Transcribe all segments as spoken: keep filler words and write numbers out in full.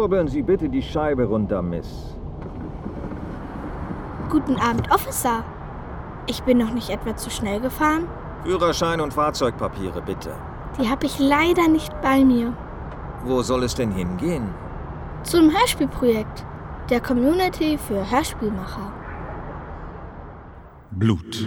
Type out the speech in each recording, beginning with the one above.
Kurbeln Sie bitte die Scheibe runter, Miss. Guten Abend, Officer. Ich bin noch nicht etwa zu schnell gefahren? Führerschein und Fahrzeugpapiere, bitte. Die habe ich leider nicht bei mir. Wo soll es denn hingehen? Zum Hörspielprojekt der Community für Hörspielmacher. Blut.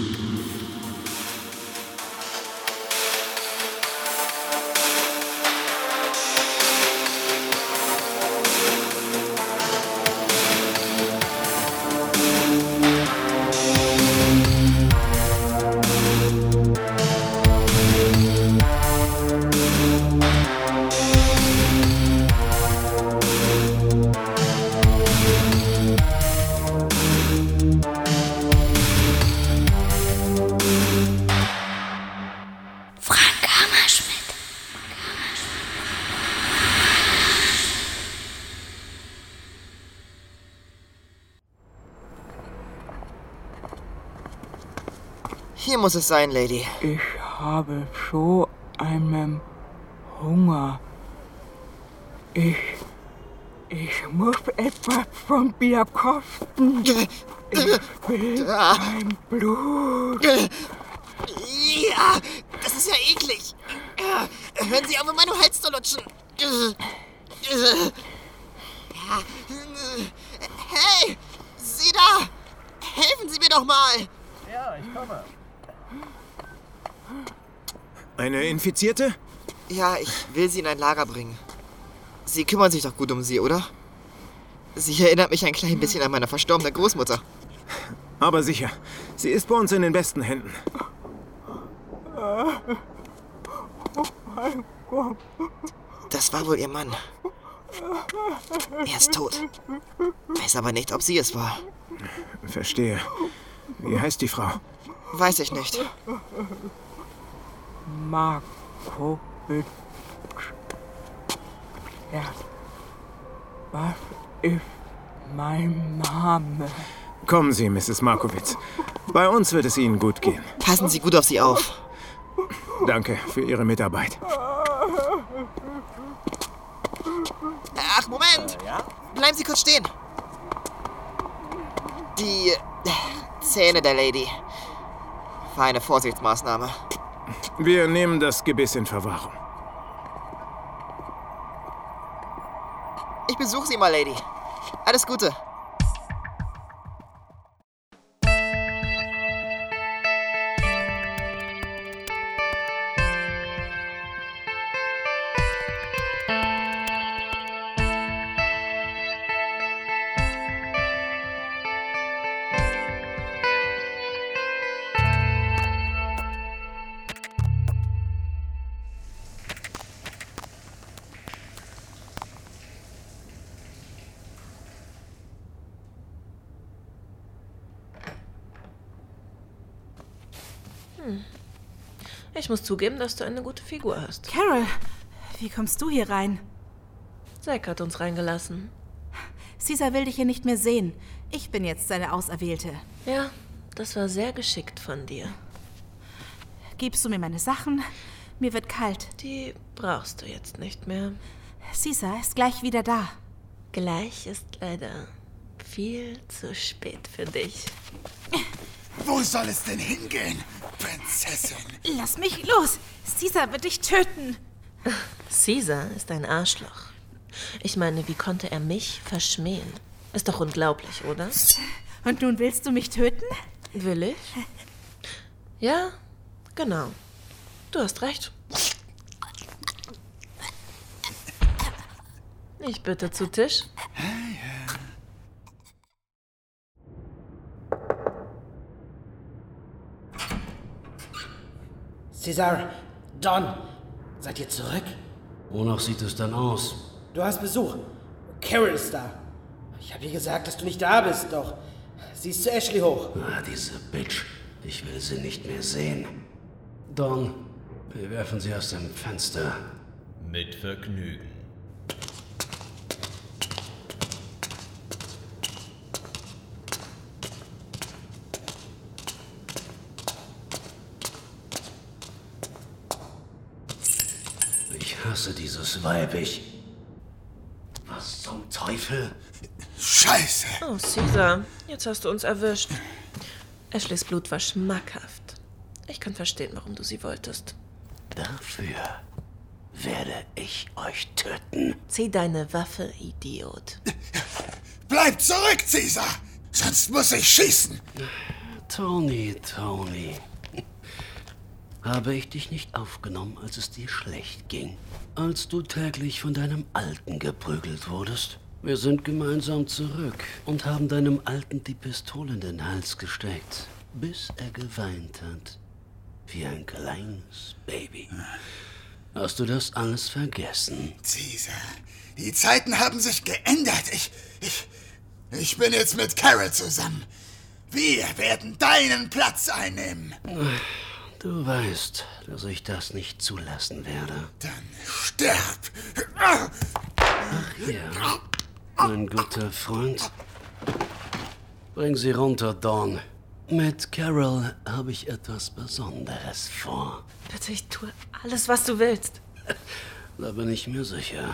Hier muss es sein, Lady. Ich habe so einen Hunger. Ich... Ich muss etwas von Bier kosten. Ich will kein Blut. Ja, das ist ja eklig. Hören Sie auf, in meinen Hals zu lutschen. Hey, Sie da! Helfen Sie mir doch mal! Ja, ich komme. Eine Infizierte? Ja, ich will sie in ein Lager bringen. Sie kümmern sich doch gut um sie, oder? Sie erinnert mich ein klein bisschen an meine verstorbene Großmutter. Aber sicher. Sie ist bei uns in den besten Händen. Das war wohl ihr Mann. Er ist tot. Weiß aber nicht, ob sie es war. Verstehe. Wie heißt die Frau? Weiß ich nicht. Markowitz. Ja. Was ist mein Name? Kommen Sie, Misses Markowitz. Bei uns wird es Ihnen gut gehen. Passen Sie gut auf sie auf. Danke für Ihre Mitarbeit. Ach, Moment! Bleiben Sie kurz stehen. Die Zähne der Lady. War eine Vorsichtsmaßnahme. Wir nehmen das Gebiss in Verwahrung. Ich besuche Sie mal, Lady. Alles Gute. Hm. Ich muss zugeben, dass du eine gute Figur hast. Carol, wie kommst du hier rein? Zack hat uns reingelassen. Caesar will dich hier nicht mehr sehen. Ich bin jetzt seine Auserwählte. Ja, das war sehr geschickt von dir. Gibst du mir meine Sachen? Mir wird kalt. Die brauchst du jetzt nicht mehr. Caesar ist gleich wieder da. Gleich ist leider viel zu spät für dich. Wo soll es denn hingehen, Prinzessin? Lass mich los! Caesar wird dich töten! Caesar ist ein Arschloch. Ich meine, wie konnte er mich verschmähen? Ist doch unglaublich, oder? Und nun willst du mich töten? Will ich? Ja, genau. Du hast recht. Ich bitte zu Tisch. Cesar, Don, seid ihr zurück? Wonach sieht es dann aus? Du hast Besuch. Carol ist da. Ich habe ihr gesagt, dass du nicht da bist, doch sie ist zu Ashley hoch. Ah, diese Bitch. Ich will sie nicht mehr sehen. Don, wir werfen sie aus dem Fenster. Mit Vergnügen. Ich hasse dieses Weib, ich... Was Teufel? Scheiße. Oh, Caesar, jetzt hast du uns erwischt. Ashleys Blut war schmackhaft. Ich kann verstehen, warum du sie wolltest. Dafür werde ich euch töten. Zieh deine Waffe, Idiot. Bleib zurück, Caesar! Sonst muss ich schießen. Tony, Tony. Habe ich dich nicht aufgenommen, als es dir schlecht ging? Als du täglich von deinem Alten geprügelt wurdest? Wir sind gemeinsam zurück und haben deinem Alten die Pistole in den Hals gesteckt, bis er geweint hat. Wie ein kleines Baby. Hast du das alles vergessen? Caesar, die Zeiten haben sich geändert. Ich, ich, ich bin jetzt mit Carol zusammen. Wir werden deinen Platz einnehmen. Du weißt, dass ich das nicht zulassen werde. Dann sterb! Ach ja, mein guter Freund. Bring sie runter, Dawn. Mit Carol habe ich etwas Besonderes vor. Bitte, ich tue alles, was du willst. Da bin ich mir sicher.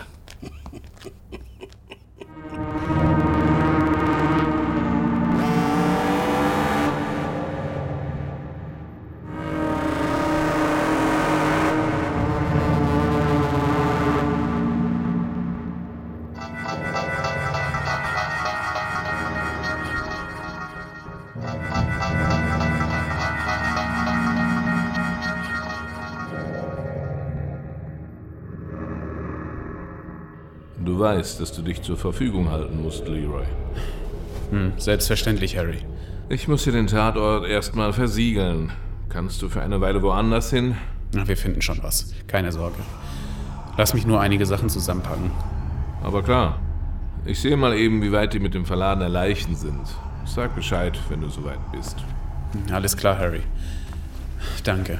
Du weißt, dass du dich zur Verfügung halten musst, Leroy. Hm, selbstverständlich, Harry. Ich muss hier den Tatort erstmal versiegeln. Kannst du für eine Weile woanders hin? Na, wir finden schon was. Keine Sorge. Lass mich nur einige Sachen zusammenpacken. Aber klar. Ich sehe mal eben, wie weit die mit dem Verladen der Leichen sind. Sag Bescheid, wenn du soweit bist. Alles klar, Harry. Danke.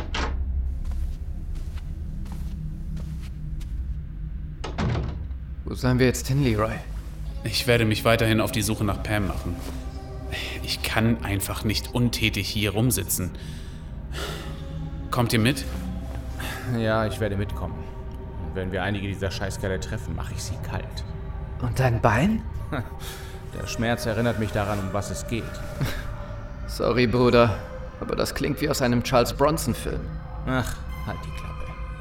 Wo sollen wir jetzt hin, Leroy? Ich werde mich weiterhin auf die Suche nach Pam machen. Ich kann einfach nicht untätig hier rumsitzen. Kommt ihr mit? Ja, ich werde mitkommen. Und wenn wir einige dieser Scheißkerle treffen, mache ich sie kalt. Und dein Bein? Der Schmerz erinnert mich daran, um was es geht. Sorry, Bruder, aber das klingt wie aus einem Charles Bronson-Film. Ach, halt die Klappe.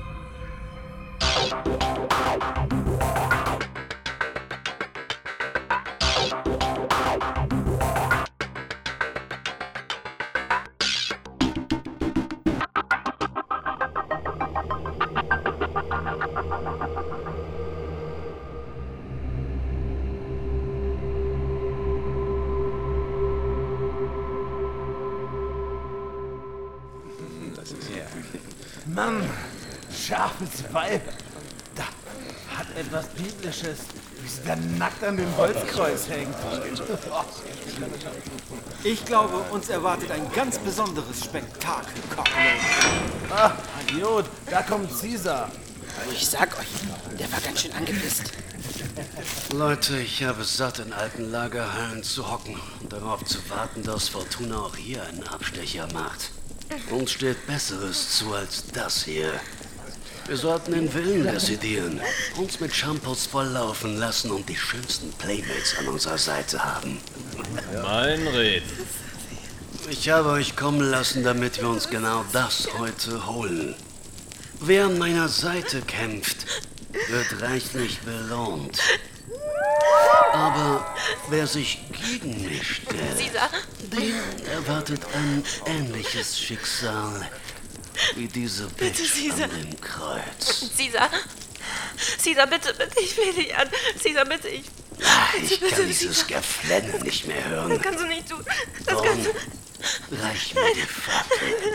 Mann, scharfes Weib. Da hat etwas Biblisches, wie sie da nackt an dem Holzkreuz hängt. Ich glaube, uns erwartet ein ganz besonderes Spektakel, Cocklow. Ah, Idiot, da kommt Caesar. Ich sag euch, der war ganz schön angepisst. Leute, ich habe es satt, in alten Lagerhallen zu hocken und darauf zu warten, dass Fortuna auch hier einen Abstecher macht. Uns steht Besseres zu als das hier. Wir sollten den Willen dezidieren, uns mit Shampoos volllaufen lassen und die schönsten Playmates an unserer Seite haben. Mein Reden. Ich habe euch kommen lassen, damit wir uns genau das heute holen. Wer an meiner Seite kämpft, wird reichlich belohnt. Aber wer sich gegen mich stellt, den erwartet ein ähnliches Schicksal wie diese Bitch an dem Kreuz. Caesar, Caesar, bitte, bitte, ich will dich an. Caesar, bitte, ich... Ach, bitte, ich kann bitte, dieses Caesar. Geflenne nicht mehr hören. Das kannst du nicht tun. Das Dawn, kannst du... reich mir die Fackel.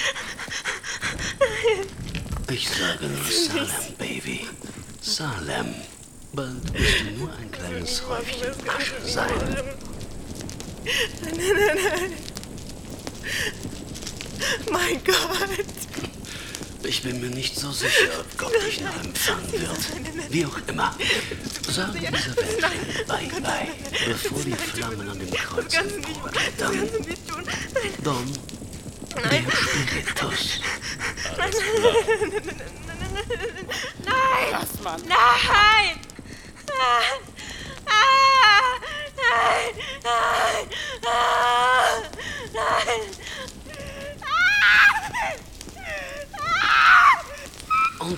Ich sage nur Salem, Baby. Salem. Bald wirst du nur ein kleines Häufchen Asche sein. Nein, nein, nein, nein. Mein Gott. Ich bin mir nicht so sicher, ob Gott dich noch empfangen wird. Wie auch immer. Sag dieser Welt Bye-bye, bevor die Flammen an dem Kreuz emporklettern. Don, der Spiritus. Nein, nein, nein, nein, nein, nein, nein, nein, nein, nein,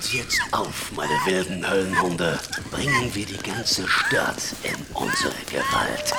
uns jetzt auf, meine wilden Höllenhunde. Bringen wir die ganze Stadt in unsere Gewalt.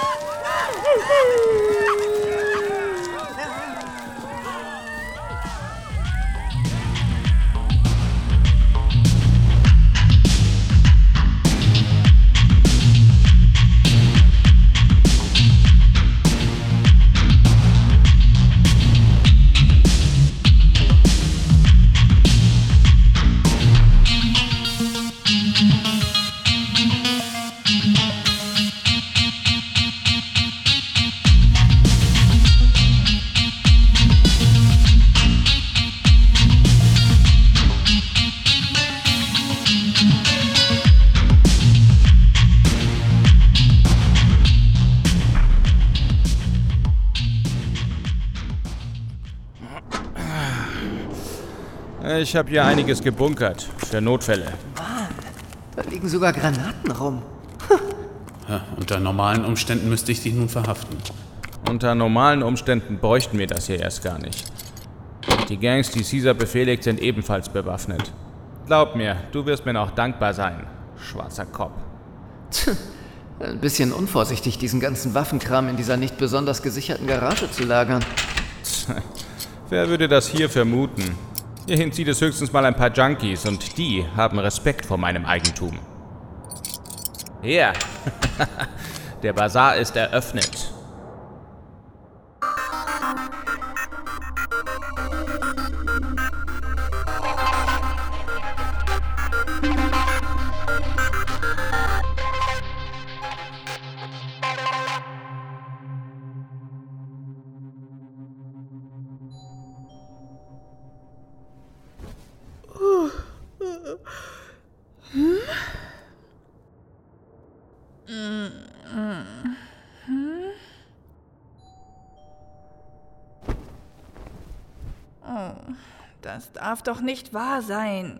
Ich habe hier einiges gebunkert, für Notfälle. Mann, da liegen sogar Granaten rum. Ja, unter normalen Umständen müsste ich dich nun verhaften. Unter normalen Umständen bräuchten wir das hier erst gar nicht. Die Gangs, die Caesar befehligt, sind ebenfalls bewaffnet. Glaub mir, du wirst mir noch dankbar sein, schwarzer Kopf. Ein bisschen unvorsichtig, diesen ganzen Waffenkram in dieser nicht besonders gesicherten Garage zu lagern. Wer würde das hier vermuten? Hierhin zieht es höchstens mal ein paar Junkies und die haben Respekt vor meinem Eigentum. Hier, der Bazar ist eröffnet. Das darf doch nicht wahr sein.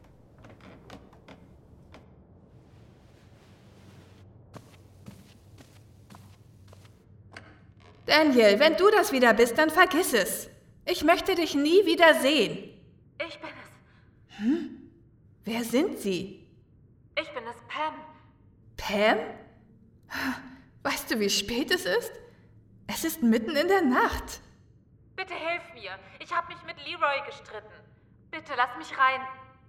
Daniel, wenn du das wieder bist, dann vergiss es. Ich möchte dich nie wieder sehen. Ich bin es. Hm? Wer sind Sie? Ich bin es, Pam. Pam? Weißt du, wie spät es ist? Es ist mitten in der Nacht. Bitte hilf mir. Ich habe mich mit Leroy gestritten. Bitte lass mich rein.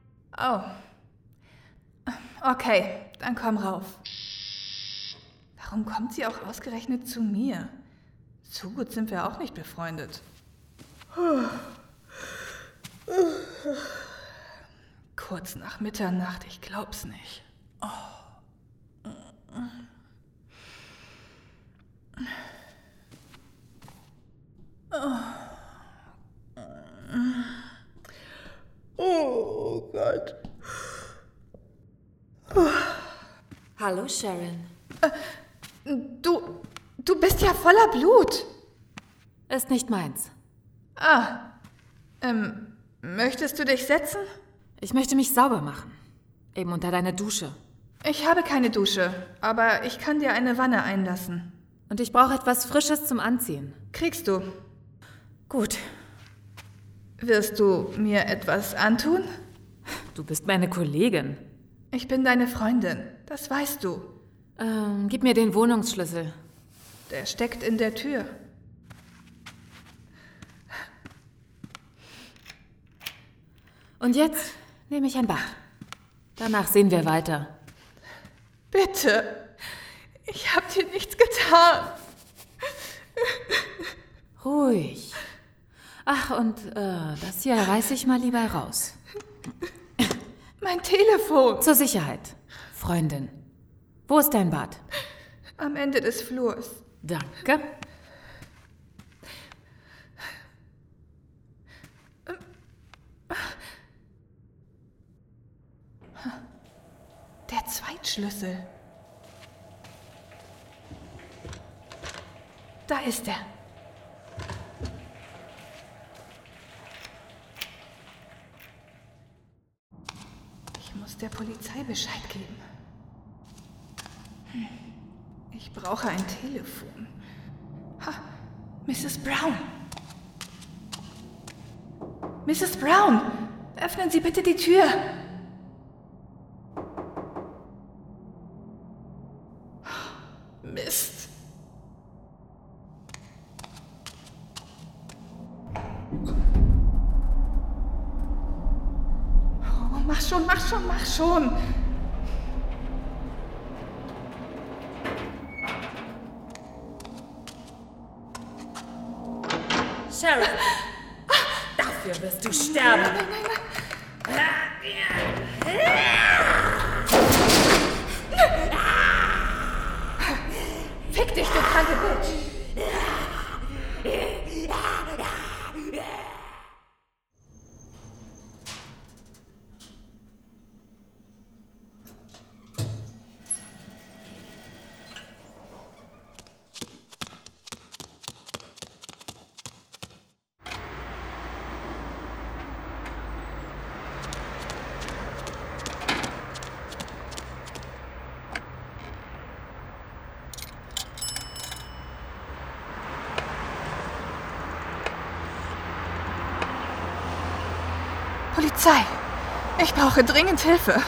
Oh. Okay, dann komm rauf. Warum kommt sie auch ausgerechnet zu mir? So gut sind wir auch nicht befreundet. Kurz nach Mitternacht, ich glaub's nicht. Oh. Oh Gott. Hallo, Sharon. Du, du bist ja voller Blut. Ist nicht meins. Ah, ähm, möchtest du dich setzen? Ich möchte mich sauber machen. Eben unter deiner Dusche. Ich habe keine Dusche, aber ich kann dir eine Wanne einlassen. Und ich brauche etwas Frisches zum Anziehen. Kriegst du. Gut. Wirst du mir etwas antun? Du bist meine Kollegin. Ich bin deine Freundin, das weißt du. Ähm, gib mir den Wohnungsschlüssel. Der steckt in der Tür. Und jetzt nehme ich ein Bad. Danach sehen wir weiter. Bitte. Ich habe dir nichts getan. Ruhig. Ach, und äh, das hier reiß ich mal lieber raus. Mein Telefon. Zur Sicherheit. Freundin. Wo ist dein Bad? Am Ende des Flurs. Danke. Der Zweitschlüssel. Da ist er. Ich muss der Polizei Bescheid geben. Hm. Ich brauche ein Telefon. Ha, Misses Brown. Misses Brown, öffnen Sie bitte die Tür. mach schon, mach schon. Sheriff, dafür wirst du sterben. Nein, nein, nein. Fick dich, du kranke Bitch. Polizei! Ich brauche dringend Hilfe.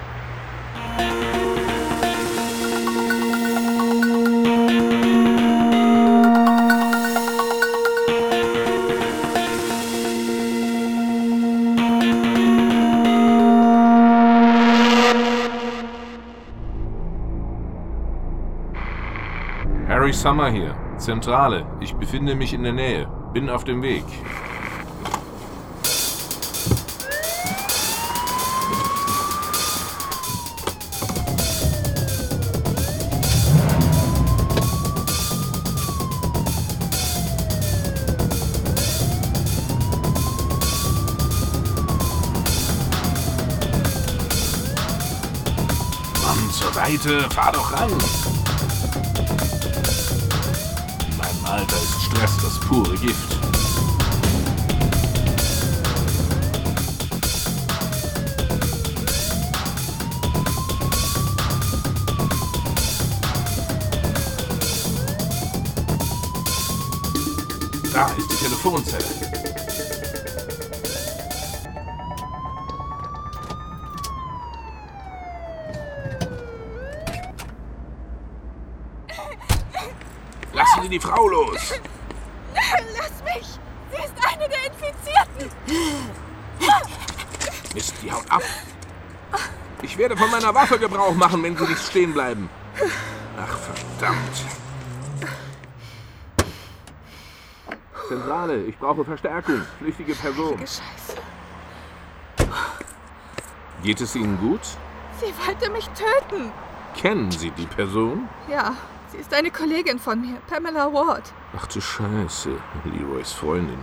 Harry Summer hier. Zentrale. Ich befinde mich in der Nähe. Bin auf dem Weg. Zur Seite, fahr doch ran! In meinem Alter ist Stress das pure Gift. Da ist die Telefonzelle. Lassen Sie die Frau los! Lass mich! Sie ist eine der Infizierten! Mist, die haut ab! Ich werde von meiner Waffe Gebrauch machen, wenn Sie nicht stehen bleiben. Ach, verdammt. Zentrale, ich brauche Verstärkung. Flüchtige Person. Scheiße. Geht es Ihnen gut? Sie wollte mich töten. Kennen Sie die Person? Ja, sie ist eine Kollegin von mir, Pamela Ward. Ach du Scheiße, Leroys Freundin.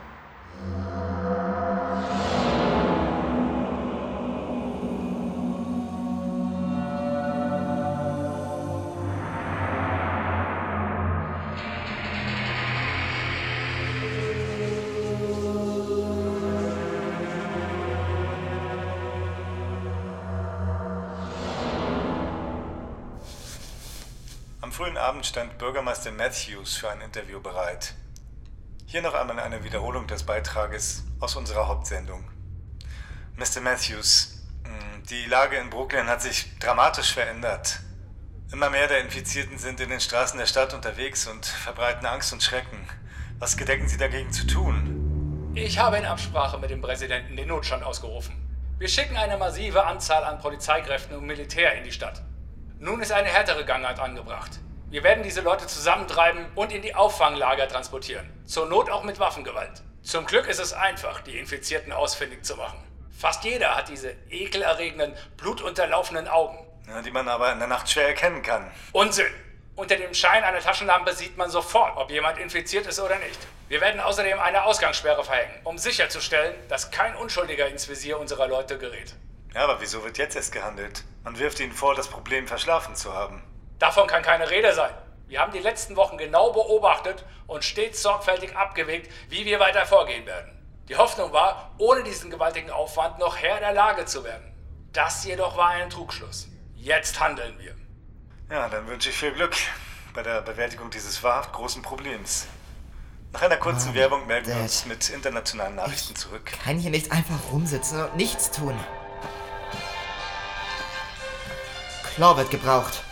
Am frühen Abend stand Bürgermeister Matthews für ein Interview bereit. Hier noch einmal eine Wiederholung des Beitrages aus unserer Hauptsendung. Mister Matthews, die Lage in Brooklyn hat sich dramatisch verändert. Immer mehr der Infizierten sind in den Straßen der Stadt unterwegs und verbreiten Angst und Schrecken. Was gedenken Sie dagegen zu tun? Ich habe in Absprache mit dem Präsidenten den Notstand ausgerufen. Wir schicken eine massive Anzahl an Polizeikräften und Militär in die Stadt. Nun ist eine härtere Gangart angebracht. Wir werden diese Leute zusammentreiben und in die Auffanglager transportieren. Zur Not auch mit Waffengewalt. Zum Glück ist es einfach, die Infizierten ausfindig zu machen. Fast jeder hat diese ekelerregenden, blutunterlaufenden Augen. Ja, die man aber in der Nacht schwer erkennen kann. Unsinn! Unter dem Schein einer Taschenlampe sieht man sofort, ob jemand infiziert ist oder nicht. Wir werden außerdem eine Ausgangssperre verhängen, um sicherzustellen, dass kein Unschuldiger ins Visier unserer Leute gerät. Ja, aber wieso wird jetzt erst gehandelt? Man wirft ihnen vor, das Problem verschlafen zu haben. Davon kann keine Rede sein. Wir haben die letzten Wochen genau beobachtet und stets sorgfältig abgewägt, wie wir weiter vorgehen werden. Die Hoffnung war, ohne diesen gewaltigen Aufwand noch Herr der Lage zu werden. Das jedoch war ein Trugschluss. Jetzt handeln wir. Ja, dann wünsche ich viel Glück bei der Bewältigung dieses wahrhaft großen Problems. Nach einer kurzen Mom, Werbung melden Dad. wir uns mit internationalen Nachrichten zurück. Kann hier nicht einfach rumsitzen und nichts tun. Chlor wird gebraucht.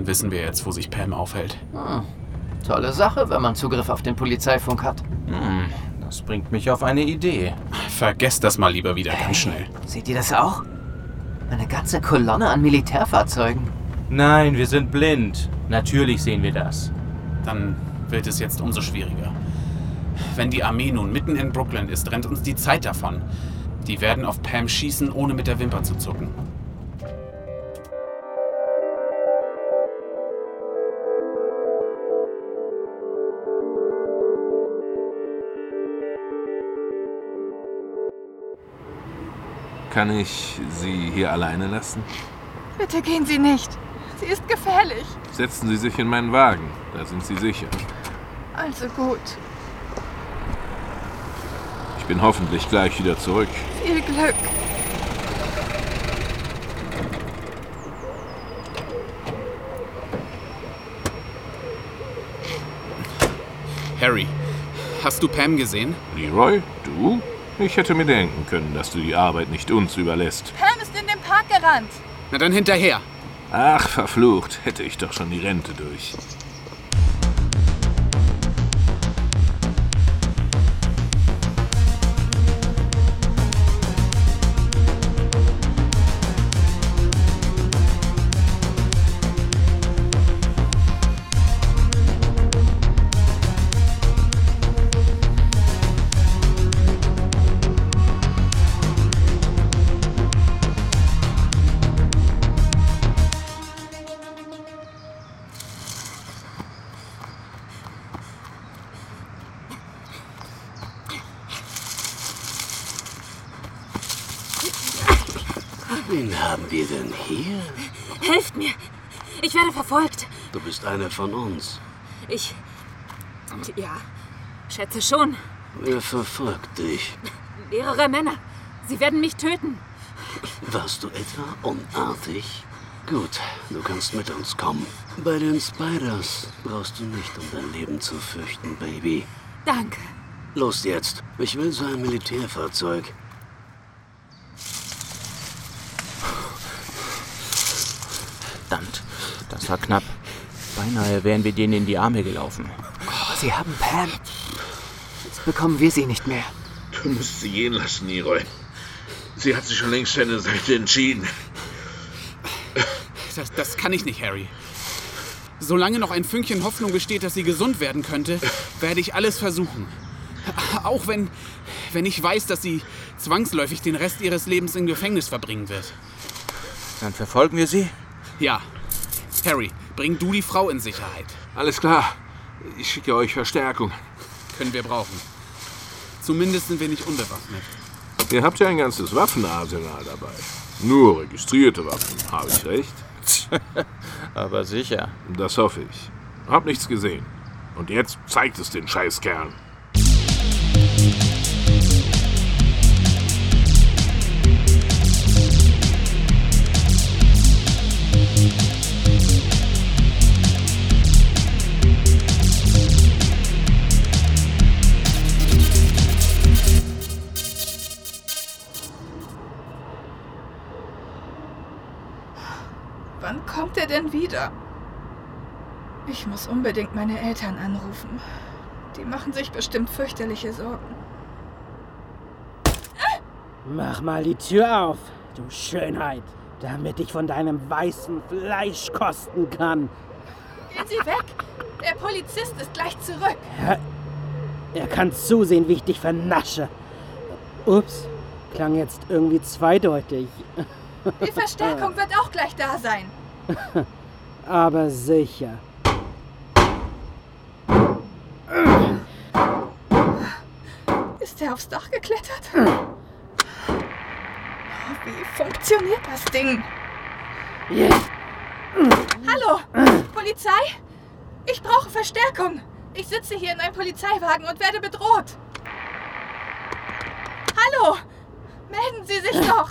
Außerdem wissen wir jetzt, wo sich Pam aufhält. Hm. Tolle Sache, wenn man Zugriff auf den Polizeifunk hat. Hm, das bringt mich auf eine Idee. Vergesst das mal lieber wieder ganz schnell. Seht ihr das auch? Eine ganze Kolonne an Militärfahrzeugen. Nein, wir sind blind. Natürlich sehen wir das. Dann wird es jetzt umso schwieriger. Wenn die Armee nun mitten in Brooklyn ist, rennt uns die Zeit davon. Die werden auf Pam schießen, ohne mit der Wimper zu zucken. Kann ich Sie hier alleine lassen? Bitte gehen Sie nicht. Sie ist gefährlich. Setzen Sie sich in meinen Wagen. Da sind Sie sicher. Also gut. Ich bin hoffentlich gleich wieder zurück. Viel Glück. Harry, hast du Pam gesehen? Leroy, du? Ich hätte mir denken können, dass du die Arbeit nicht uns überlässt. Pam ist in den Park gerannt. Na dann hinterher. Ach, verflucht. Hätte ich doch schon die Rente durch. Wen haben wir denn hier? Helft mir! Ich werde verfolgt. Du bist eine von uns. Ich... Ja, schätze schon. Wer verfolgt dich? Mehrere Männer. Sie werden mich töten. Warst du etwa unartig? Gut, du kannst mit uns kommen. Bei den Spiders brauchst du nicht um dein Leben zu fürchten, Baby. Danke. Los jetzt. Ich will so ein Militärfahrzeug. Verdammt, das war knapp. Beinahe wären wir denen in die Arme gelaufen. Oh, sie haben Pam. Jetzt bekommen wir sie nicht mehr. Du musst sie gehen lassen, Leroy. Sie hat sich schon längst für eine Seite entschieden. Das, das kann ich nicht, Harry. Solange noch ein Fünkchen Hoffnung besteht, dass sie gesund werden könnte, werde ich alles versuchen. Auch wenn, wenn ich weiß, dass sie zwangsläufig den Rest ihres Lebens im Gefängnis verbringen wird. Dann verfolgen wir sie? Ja. Harry, bring du die Frau in Sicherheit. Alles klar. Ich schicke euch Verstärkung. Können wir brauchen. Zumindest sind wir nicht unbewaffnet. Ihr habt ja ein ganzes Waffenarsenal dabei. Nur registrierte Waffen, habe ich recht? Aber sicher. Das hoffe ich. Hab nichts gesehen. Und jetzt zeigt es den Scheißkerl. Wann kommt er denn wieder? Ich muss unbedingt meine Eltern anrufen. Die machen sich bestimmt fürchterliche Sorgen. Mach mal die Tür auf, du Schönheit, damit ich von deinem weißen Fleisch kosten kann. Gehen Sie weg! Der Polizist ist gleich zurück. Ja, er kann zusehen, wie ich dich vernasche. Ups, klang jetzt irgendwie zweideutig. Die Verstärkung wird auch gleich da sein. Aber sicher. Ist er aufs Dach geklettert? Wie funktioniert das Ding? Hallo, Polizei? Ich brauche Verstärkung. Ich sitze hier in einem Polizeiwagen und werde bedroht. Hallo, melden Sie sich doch.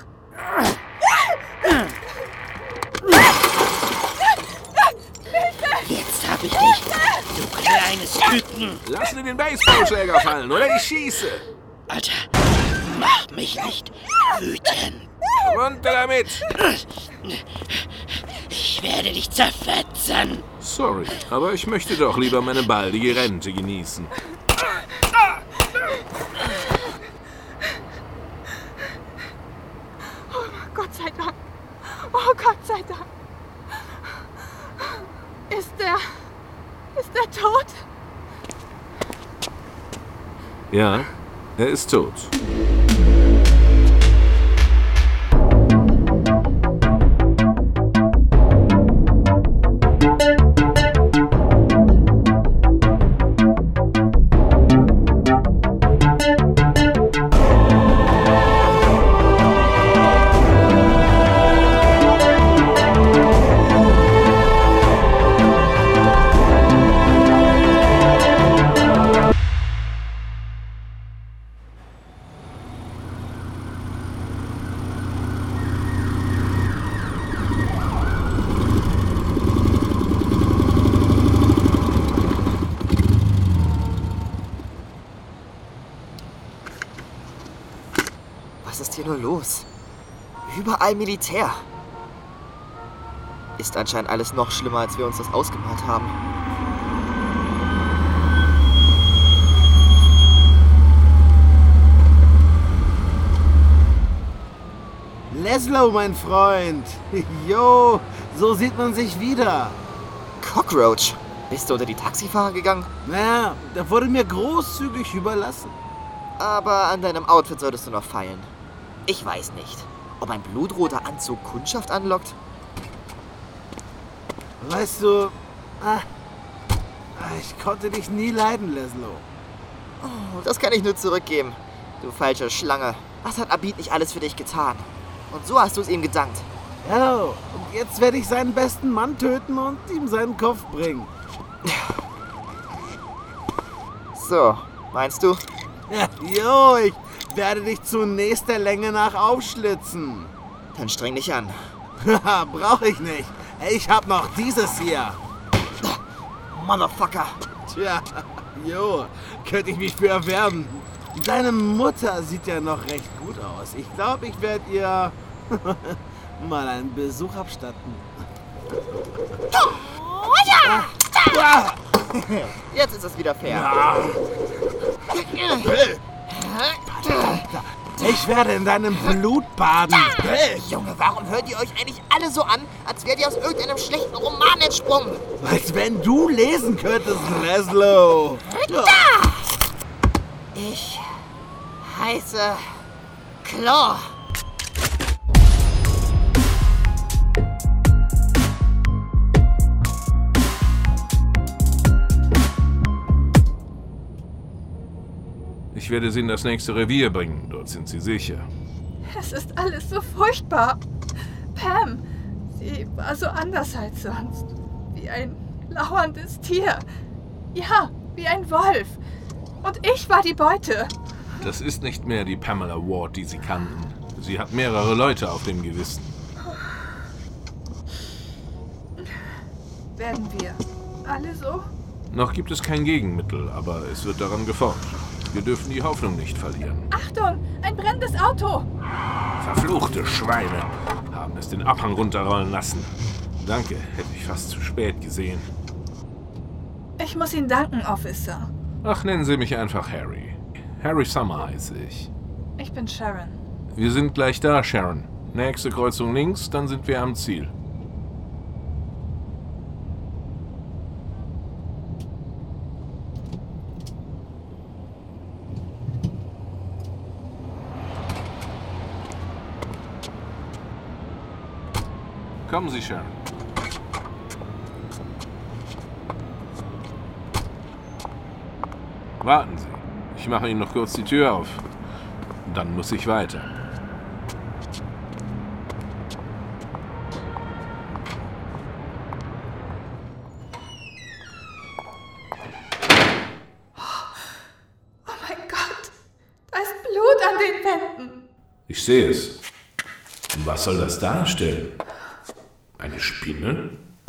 Jetzt hab ich dich, du kleines Küken. Lass dir den Baseballschläger fallen, oder ich schieße. Alter, mach mich nicht wütend. Runter damit. Ich werde dich zerfetzen. Sorry, aber ich möchte doch lieber meine baldige Rente genießen. Oh, Gott sei Dank. Oh, Gott sei Dank. Ist der... Ist er tot? Ja, er ist tot. Was ist hier nur los? Überall Militär. Ist anscheinend alles noch schlimmer, als wir uns das ausgemalt haben. Laszlo, mein Freund. Jo, so sieht man sich wieder. Cockroach, bist du unter die Taxifahrer gegangen? Naja, der wurde mir großzügig überlassen. Aber an deinem Outfit solltest du noch feilen. Ich weiß nicht, ob ein blutroter Anzug Kundschaft anlockt. Weißt du, ah, ich konnte dich nie leiden, Laszlo. Oh, das kann ich nur zurückgeben. Du falsche Schlange. Was hat Abid nicht alles für dich getan? Und so hast du es ihm gedankt. Ja, und jetzt werde ich seinen besten Mann töten und ihm seinen Kopf bringen. So, meinst du? Ja, jo, ich werde dich zunächst der Länge nach aufschlitzen. Dann streng dich an. Haha, brauch ich nicht. Ich hab noch dieses hier. Motherfucker. Tja, jo, könnte ich mich für erwerben. Deine Mutter sieht ja noch recht gut aus. Ich glaube, ich werde ihr mal einen Besuch abstatten. Oh, ja! Ah. Jetzt ist es wieder fair. Ja. Ich werde in deinem Blut baden. Hey, Junge, warum hört ihr euch eigentlich alle so an, als wärt ihr aus irgendeinem schlechten Roman entsprungen? Als wenn du lesen könntest, Laszlo. Ich heiße Claw. Ich werde sie in das nächste Revier bringen. Dort sind sie sicher. Es ist alles so furchtbar. Pam, sie war so anders als sonst. Wie ein lauerndes Tier. Ja, wie ein Wolf. Und ich war die Beute. Das ist nicht mehr die Pamela Ward, die sie kannten. Sie hat mehrere Leute auf dem Gewissen. Werden wir alle so? Noch gibt es kein Gegenmittel, aber es wird daran geforscht. Wir dürfen die Hoffnung nicht verlieren. Achtung, ein brennendes Auto! Verfluchte Schweine haben es den Abhang runterrollen lassen. Danke, hätte ich fast zu spät gesehen. Ich muss Ihnen danken, Officer. Ach, nennen Sie mich einfach Harry. Harry Summer heiße ich. Ich bin Sharon. Wir sind gleich da, Sharon. Nächste Kreuzung links, dann sind wir am Ziel. Kommen Sie, Sharon. Warten Sie. Ich mache Ihnen noch kurz die Tür auf. Dann muss ich weiter. Oh mein Gott, da ist Blut an den Wänden. Ich sehe es. Und was soll das darstellen? Eine Spinne?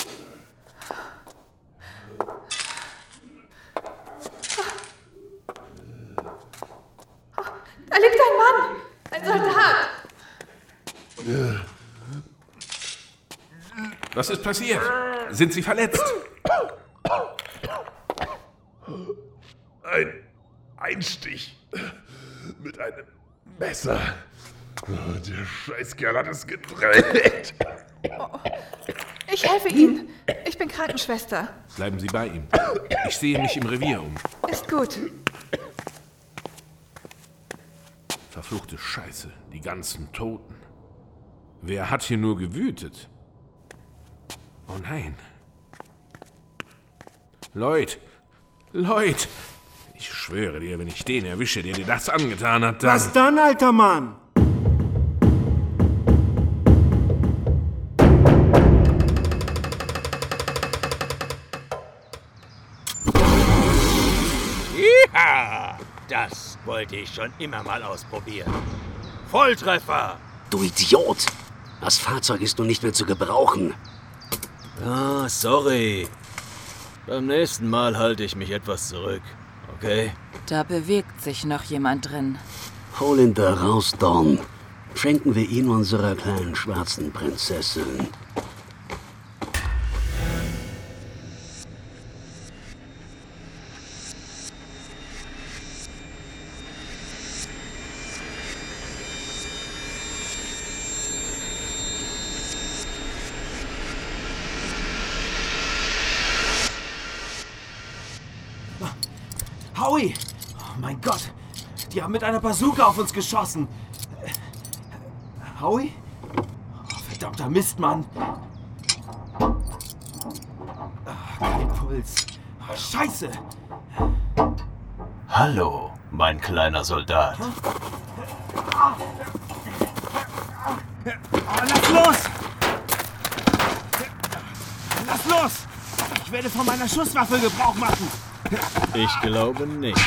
Da liegt ein Mann, ein Soldat. Was ist passiert? Sind Sie verletzt? Ein Einstich mit einem Messer. Der Scheißkerl hat es gedreht. Oh, ich helfe Ihnen. Ich bin Krankenschwester. Bleiben Sie bei ihm. Ich sehe mich im Revier um. Ist gut. Verfluchte Scheiße, die ganzen Toten. Wer hat hier nur gewütet? Oh nein. Lloyd! Lloyd! Ich schwöre dir, wenn ich den erwische, der dir das angetan hat, dann... Was dann, alter Mann? Ja, das wollte ich schon immer mal ausprobieren. Volltreffer! Du Idiot! Das Fahrzeug ist nun nicht mehr zu gebrauchen. Ah, sorry. Beim nächsten Mal halte ich mich etwas zurück, okay? Da bewegt sich noch jemand drin. Hol ihn da raus, Dawn. Schenken wir ihn unserer kleinen schwarzen Prinzessin. Howie! Oh mein Gott! Die haben mit einer Bazooka auf uns geschossen! Howie? Oh, verdammter Mist, Mann! Oh, kein Puls. Oh, Scheiße! Hallo, mein kleiner Soldat. Oh, lass los! Lass los! Ich werde von meiner Schusswaffe Gebrauch machen! Ich glaube nicht.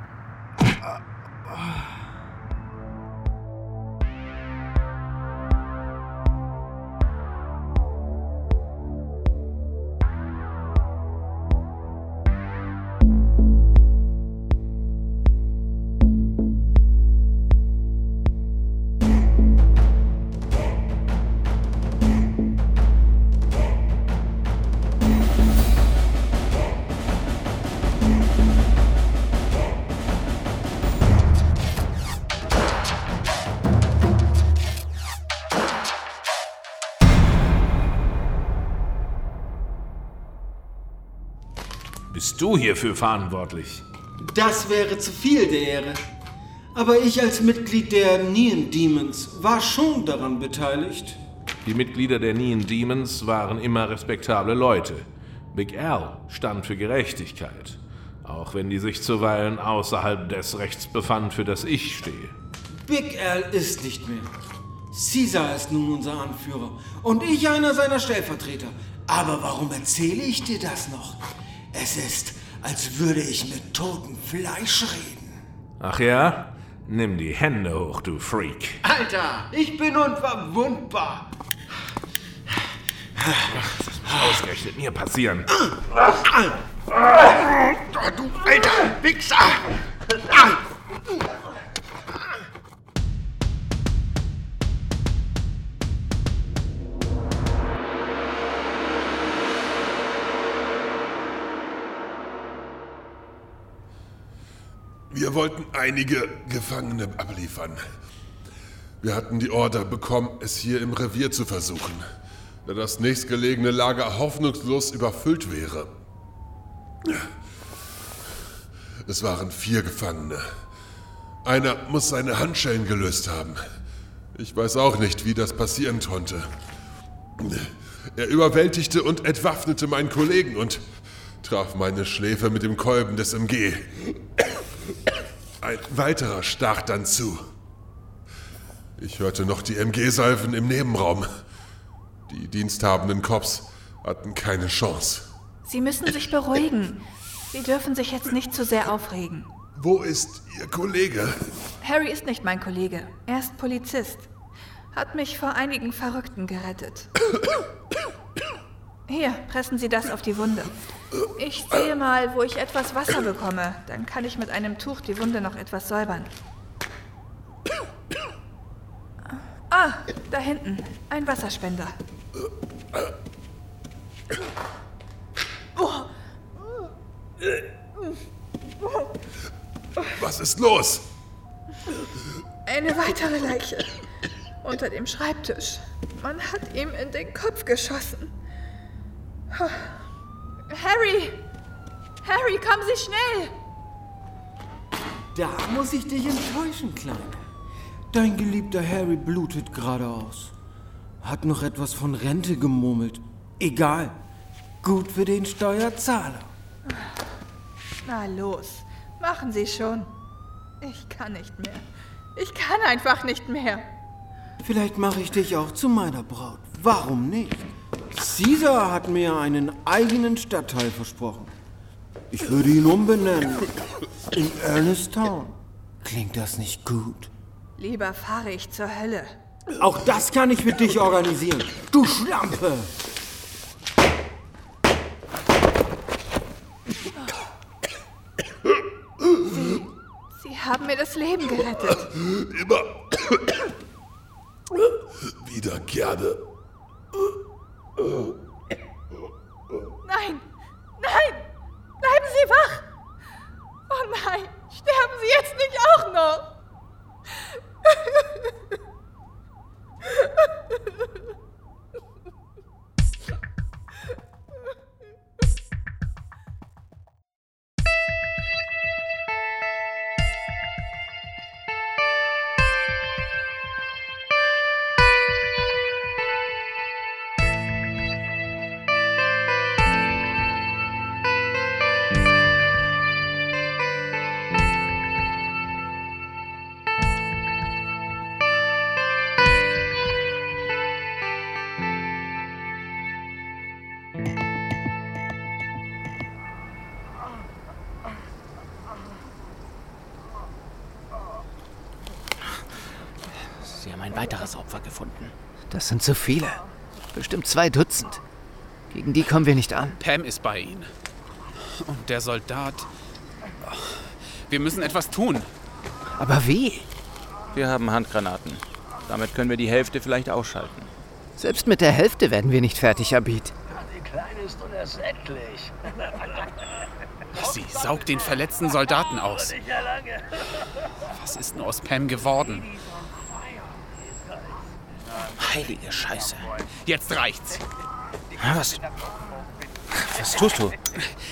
Bist du hierfür verantwortlich? Das wäre zu viel der Ehre. Aber ich als Mitglied der Neon Demons war schon daran beteiligt. Die Mitglieder der Neon Demons waren immer respektable Leute. Big Al stand für Gerechtigkeit. Auch wenn die sich zuweilen außerhalb des Rechts befand, für das ich stehe. Big Al ist nicht mehr. Caesar ist nun unser Anführer und ich einer seiner Stellvertreter. Aber warum erzähle ich dir das noch? Es ist, als würde ich mit totem Fleisch reden. Ach ja? Nimm die Hände hoch, du Freak. Alter, ich bin unverwundbar. Das muss ausgerechnet mir passieren. Du alter Wichser! Wir wollten einige Gefangene abliefern. Wir hatten die Order bekommen, es hier im Revier zu versuchen, da das nächstgelegene Lager hoffnungslos überfüllt wäre. Es waren vier Gefangene. Einer muss seine Handschellen gelöst haben. Ich weiß auch nicht, wie das passieren konnte. Er überwältigte und entwaffnete meinen Kollegen und traf meine Schläfe mit dem Kolben des M G. Ein weiterer stach dann zu. Ich hörte noch die M G-Salven im Nebenraum. Die diensthabenden Cops hatten keine Chance. Sie müssen sich beruhigen. Sie dürfen sich jetzt nicht zu sehr aufregen. Wo ist Ihr Kollege? Harry ist nicht mein Kollege. Er ist Polizist. Hat mich vor einigen Verrückten gerettet. Hier, pressen Sie das auf die Wunde. Ich sehe mal, wo ich etwas Wasser bekomme. Dann kann ich mit einem Tuch die Wunde noch etwas säubern. Ah, da hinten. Ein Wasserspender. Was ist los? Eine weitere Leiche. Unter dem Schreibtisch. Man hat ihm in den Kopf geschossen. Harry! Harry, kommen Sie schnell! Da muss ich dich enttäuschen, Kleine. Dein geliebter Harry blutet geradeaus. Hat noch etwas von Rente gemurmelt. Egal. Gut für den Steuerzahler. Na los, machen Sie schon. Ich kann nicht mehr. Ich kann einfach nicht mehr. Vielleicht mache ich dich auch zu meiner Braut. Warum nicht? Caesar hat mir einen eigenen Stadtteil versprochen. Ich würde ihn umbenennen. In Ernest Town. Klingt das nicht gut? Lieber fahre ich zur Hölle. Auch das kann ich für dich organisieren. Du Schlampe! Sie, Sie haben mir das Leben gerettet. Immer wieder gerne. Nein! Nein! Bleiben Sie wach! Oh nein! Sterben Sie jetzt nicht auch noch! Sie haben ein weiteres Opfer gefunden. Das sind zu viele. Bestimmt zwei Dutzend. Gegen die kommen wir nicht an. Pam ist bei Ihnen. Und der Soldat... Wir müssen etwas tun. Aber wie? Wir haben Handgranaten. Damit können wir die Hälfte vielleicht ausschalten. Selbst mit der Hälfte werden wir nicht fertig, Abid. Die Kleine ist unersättlich. Sie saugt den verletzten Soldaten aus. Was ist denn aus Pam geworden? Heilige Scheiße. Jetzt reicht's. Was? Was tust du?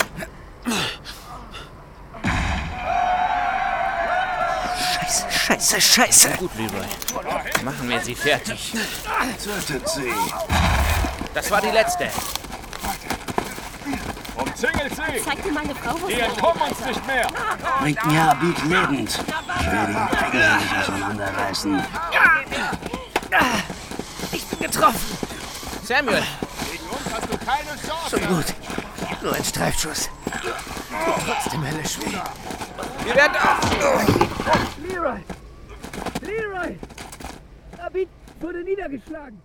Scheiße, scheiße, scheiße. Gut, Leroy. Machen wir sie fertig. Tötet sie. Das war die letzte. Umzingelt sie! Zeig dir meine Frau, wo Die entkommen uns nicht mehr! Bringt mir Abid lebend. Ich werde ihn eigentlich auseinanderreißen. Ich bin getroffen. Samuel. Gegen uns hast du keine Chance! Schon gut. Nur ein Streifschuss. Trotzdem höllisch weh. Wir werden auf... Leroy! Leroy! Abid wurde niedergeschlagen.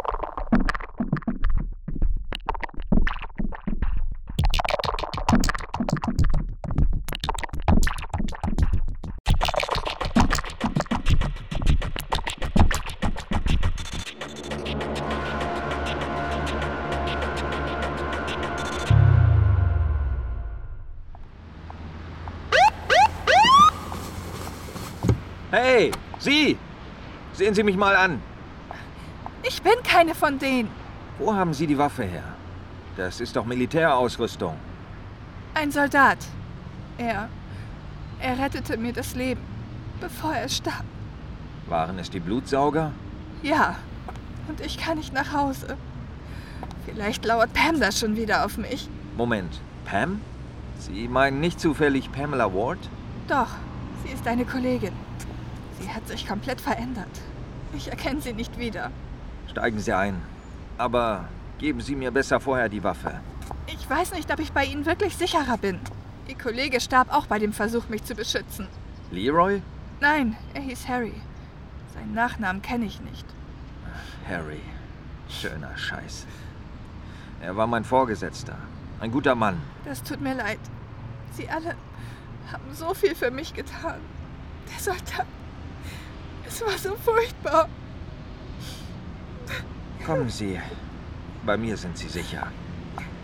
Hey, Sie! Sehen Sie mich mal an. Ich bin keine von denen. Wo haben Sie die Waffe her? Das ist doch Militärausrüstung. Ein Soldat. Er... Er rettete mir das Leben, bevor er starb. Waren es die Blutsauger? Ja. Und ich kann nicht nach Hause. Vielleicht lauert Pam da schon wieder auf mich. Moment, Pam? Sie meinen nicht zufällig Pamela Ward? Doch, sie ist eine Kollegin. Sie hat sich komplett verändert. Ich erkenne sie nicht wieder. Steigen Sie ein. Aber geben Sie mir besser vorher die Waffe. Ich weiß nicht, ob ich bei Ihnen wirklich sicherer bin. Ihr Kollege starb auch bei dem Versuch, mich zu beschützen. Leroy? Nein, er hieß Harry. Seinen Nachnamen kenne ich nicht. Harry. Schöner Scheiß. Er war mein Vorgesetzter. Ein guter Mann. Das tut mir leid. Sie alle haben so viel für mich getan. Der Soldat. Es war so furchtbar. Kommen Sie. Bei mir sind Sie sicher.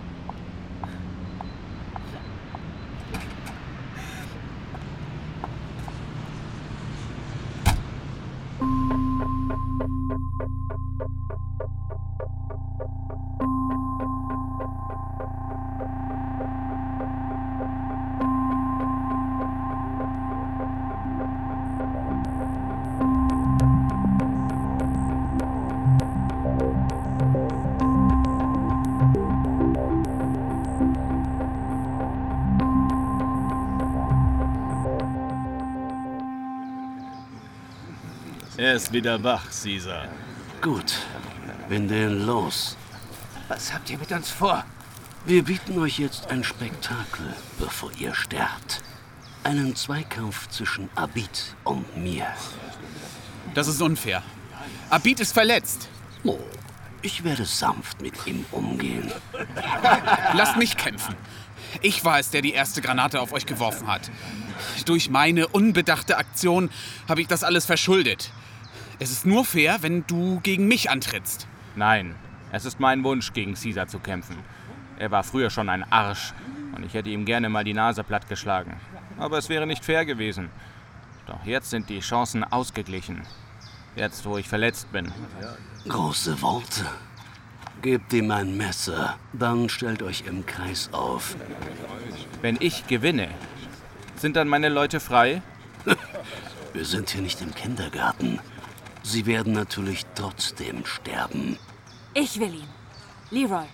Er ist wieder wach, Caesar. Gut, bin denn los. Was habt ihr mit uns vor? Wir bieten euch jetzt ein Spektakel, bevor ihr sterbt. Einen Zweikampf zwischen Abid und mir. Das ist unfair. Abid ist verletzt. Oh, ich werde sanft mit ihm umgehen. Lasst mich kämpfen. Ich war es, der die erste Granate auf euch geworfen hat. Durch meine unbedachte Aktion habe ich das alles verschuldet. Es ist nur fair, wenn du gegen mich antrittst. Nein, es ist mein Wunsch, gegen Caesar zu kämpfen. Er war früher schon ein Arsch und ich hätte ihm gerne mal die Nase plattgeschlagen. Aber es wäre nicht fair gewesen. Doch jetzt sind die Chancen ausgeglichen. Jetzt, wo ich verletzt bin. Große Worte. Gebt ihm ein Messer, dann stellt euch im Kreis auf. Wenn ich gewinne, sind dann meine Leute frei? Wir sind hier nicht im Kindergarten. Sie werden natürlich trotzdem sterben. Ich will ihn. Leroy.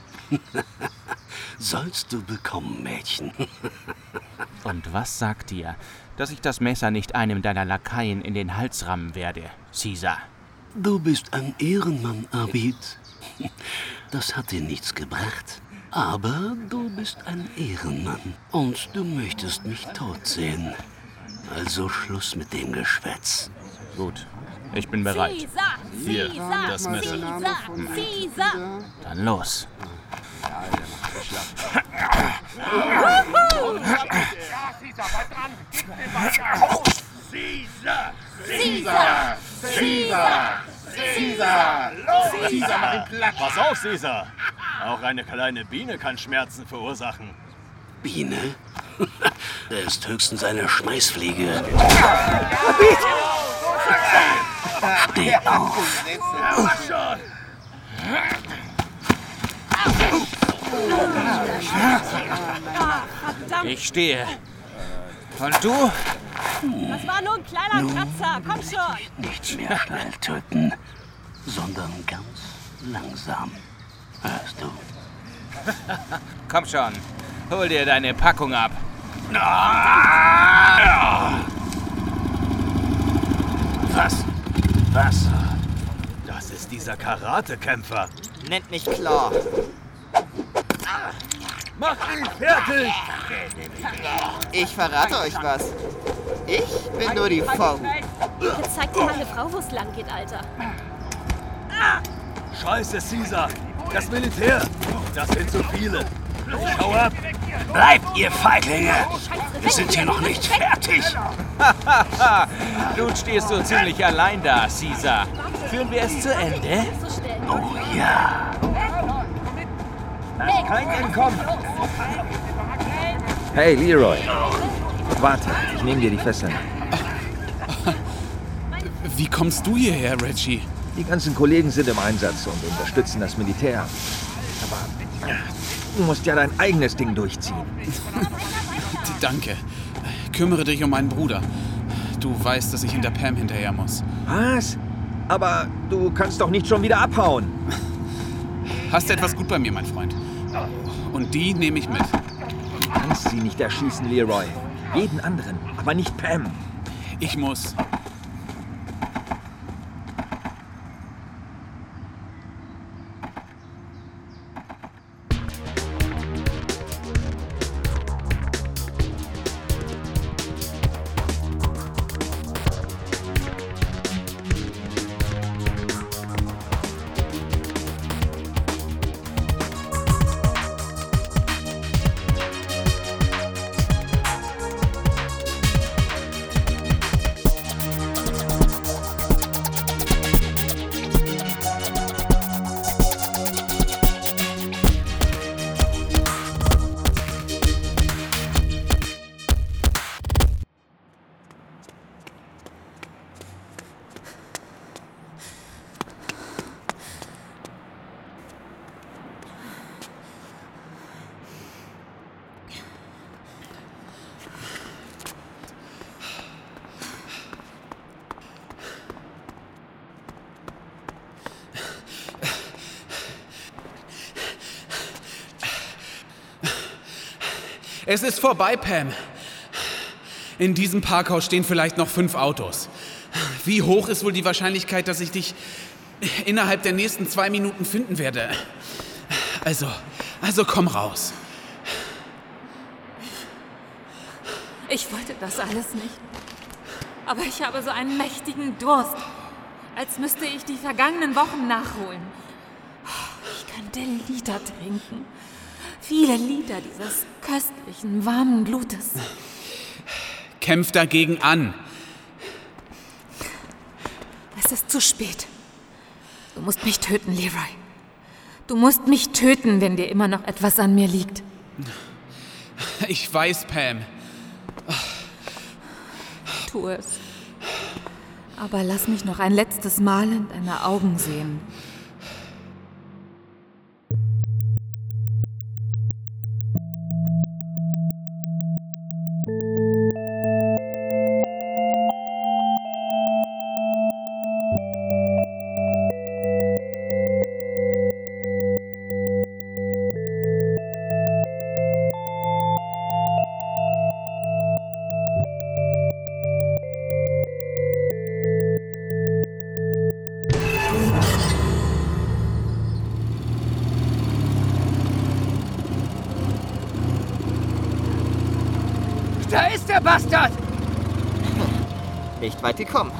Sollst du bekommen, Mädchen. Und was sagt dir, dass ich das Messer nicht einem deiner Lakaien in den Hals rammen werde, Caesar? Du bist ein Ehrenmann, Abid. Das hat dir nichts gebracht. Aber du bist ein Ehrenmann. Und du möchtest mich tot sehen. Also Schluss mit dem Geschwätz. Gut, ich bin bereit. Caesar! Hier, Caesar! das Messer. Caesar! Caesar! Dann los. Caesar! Caesar! Caesar! Caesar! Los! Caesar, mach ihn platt! Pass auf, Caesar! Auch eine kleine Biene kann Schmerzen verursachen. Biene? Er ist höchstens eine Schmeißfliege. Steh auf! Ich stehe. Und du? Das war nur ein kleiner Nun Kratzer. Komm schon. Nicht mehr schnell töten, sondern ganz langsam. Hörst du? Komm schon. Hol dir deine Packung ab. Was? Was? Das ist dieser Karatekämpfer. Nennt mich Claw. Mach ihn fertig! Ich verrate euch was. Ich bin nur die Fong. Jetzt zeig dir meine Frau, wo es lang geht, Alter. Scheiße, Caesar! Das Militär! Das sind zu viele! Hau ab! Bleibt, ihr Feiglinge! Wir sind hier noch nicht fertig! Nun stehst du ziemlich allein da, Caesar. Führen wir es zu Ende? Oh ja! Lass kein entkommen! Hey, Leroy! Warte, ich nehme dir die Fesseln. Wie kommst du hierher, Reggie? Die ganzen Kollegen sind im Einsatz und unterstützen das Militär. Aber du musst ja dein eigenes Ding durchziehen. Danke. Kümmere dich um meinen Bruder. Du weißt, dass ich hinter Pam hinterher muss. Was? Aber du kannst doch nicht schon wieder abhauen. Hast etwas gut bei mir, mein Freund. Und die nehme ich mit. Du kannst sie nicht erschießen, Leroy. Jeden anderen, aber nicht Pam. Ich muss. Es ist vorbei, Pam. In diesem Parkhaus stehen vielleicht noch fünf Autos. Wie hoch ist wohl die Wahrscheinlichkeit, dass ich dich innerhalb der nächsten zwei Minuten finden werde? Also, also komm raus. Ich wollte das alles nicht. Aber ich habe so einen mächtigen Durst. Als müsste ich die vergangenen Wochen nachholen. Ich könnte Liter trinken. Viele Liter dieses köstlichen, warmen Blutes. Kämpf dagegen an. Es ist zu spät. Du musst mich töten, Leroy. Du musst mich töten, wenn dir immer noch etwas an mir liegt. Ich weiß, Pam. Tu es. Aber lass mich noch ein letztes Mal in deine Augen sehen. Da ist der Bastard! Nicht weit gekommen.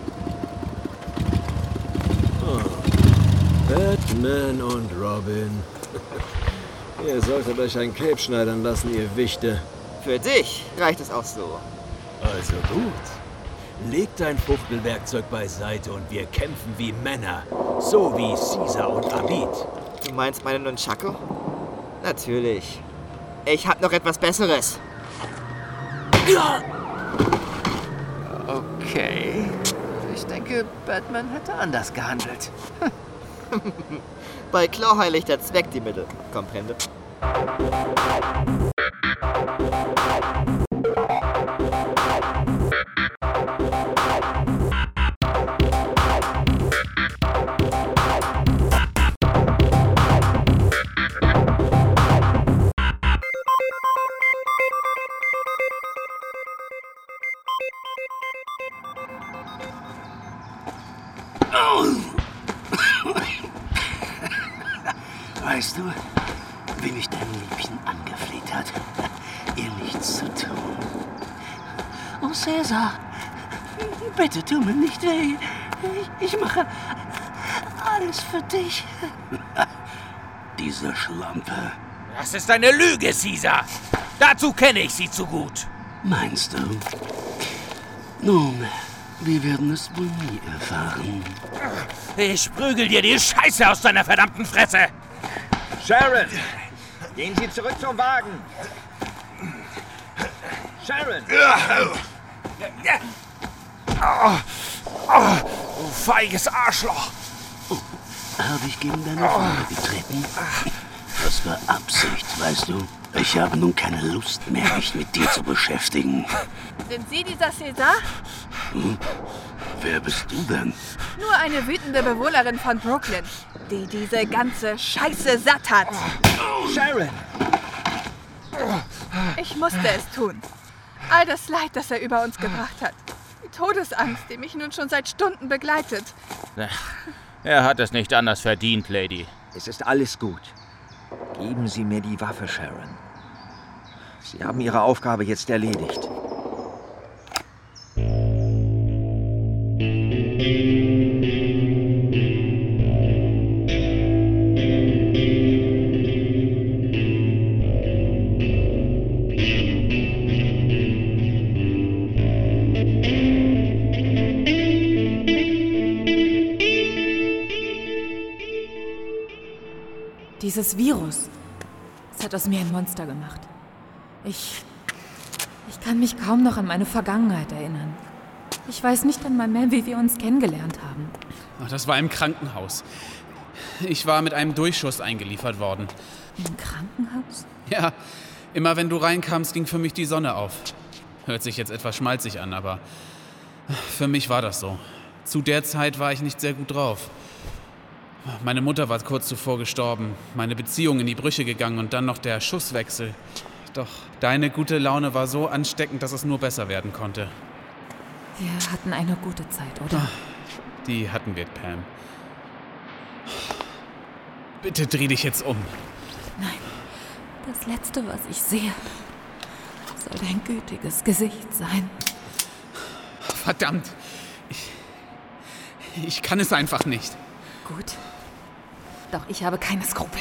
Oh. Batman und Robin. Ihr solltet euch ein Cape schneidern lassen, ihr Wichte. Für dich reicht es auch so. Also gut. Legt dein Fuchtelwerkzeug beiseite und wir kämpfen wie Männer. So wie Caesar und Abid. Du meinst meine Nunchaku? Natürlich. Ich hab noch etwas Besseres. Okay. Ich denke, Batman hätte anders gehandelt. Bei Claw heiligt der Zweck die Mittel. Komprende? Weißt du, wie mich dein Liebchen angefleht hat, ihr nichts zu tun. Oh, Cäsar, bitte tu mir nicht weh. Ich, ich mache alles für dich. Diese Schlampe. Das ist eine Lüge, Caesar. Dazu kenne ich sie zu gut. Meinst du? Nun, wir werden es wohl nie erfahren. Ich prügel dir die Scheiße aus deiner verdammten Fresse. Sharon! Gehen Sie zurück zum Wagen! Sharon! Oh, oh, du feiges Arschloch! Oh, habe ich gegen deine Freunde getreten? Das war Absicht, weißt du? Ich habe nun keine Lust mehr, mich mit dir zu beschäftigen. Sind Sie dieser Cäsar? Hm? Wer bist du denn? Nur eine wütende Bewohnerin von Brooklyn, die diese ganze Scheiße satt hat. Sharon! Ich musste es tun. All das Leid, das er über uns gebracht hat. Die Todesangst, die mich nun schon seit Stunden begleitet. Er hat es nicht anders verdient, Lady. Es ist alles gut. Geben Sie mir die Waffe, Sharon. Sie haben Ihre Aufgabe jetzt erledigt. Dieses Virus, es hat aus mir ein Monster gemacht. Ich... Ich kann mich kaum noch an meine Vergangenheit erinnern. Ich weiß nicht einmal mehr, wie wir uns kennengelernt haben. Ach, das war im Krankenhaus. Ich war mit einem Durchschuss eingeliefert worden. Im Krankenhaus? Ja, immer wenn du reinkamst, ging für mich die Sonne auf. Hört sich jetzt etwas schmalzig an, aber für mich war das so. Zu der Zeit war ich nicht sehr gut drauf. Meine Mutter war kurz zuvor gestorben, meine Beziehung in die Brüche gegangen und dann noch der Schusswechsel. Doch deine gute Laune war so ansteckend, dass es nur besser werden konnte. Wir hatten eine gute Zeit, oder? Die hatten wir, Pam. Bitte dreh dich jetzt um. Nein, das Letzte, was ich sehe, soll dein gütiges Gesicht sein. Verdammt. Ich, ich kann es einfach nicht. Gut. Doch ich habe keine Skrupel.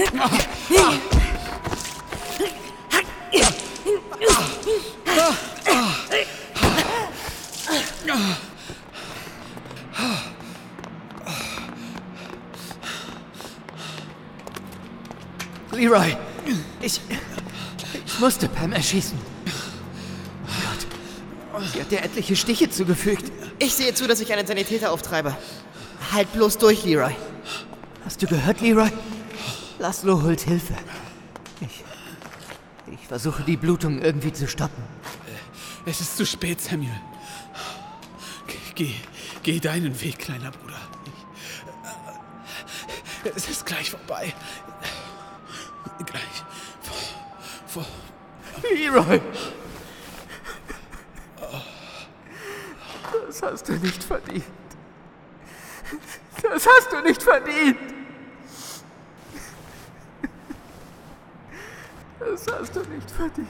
Leroy, ich, ich musste Pam erschießen. Oh Gott, sie hat dir etliche Stiche zugefügt. Ich sehe zu, dass ich einen Sanitäter auftreibe. Halt bloß durch, Leroy. Hast du gehört, Leroy? Laszlo holt Hilfe. Ich, ich versuche, die Blutung irgendwie zu stoppen. Es ist zu spät, Samuel. Geh, geh deinen Weg, kleiner Bruder. Ich, es ist gleich vorbei. Gleich. Vor, vor. Leroy! Das hast du nicht verdient. Das hast du nicht verdient. Das hast du nicht verdient.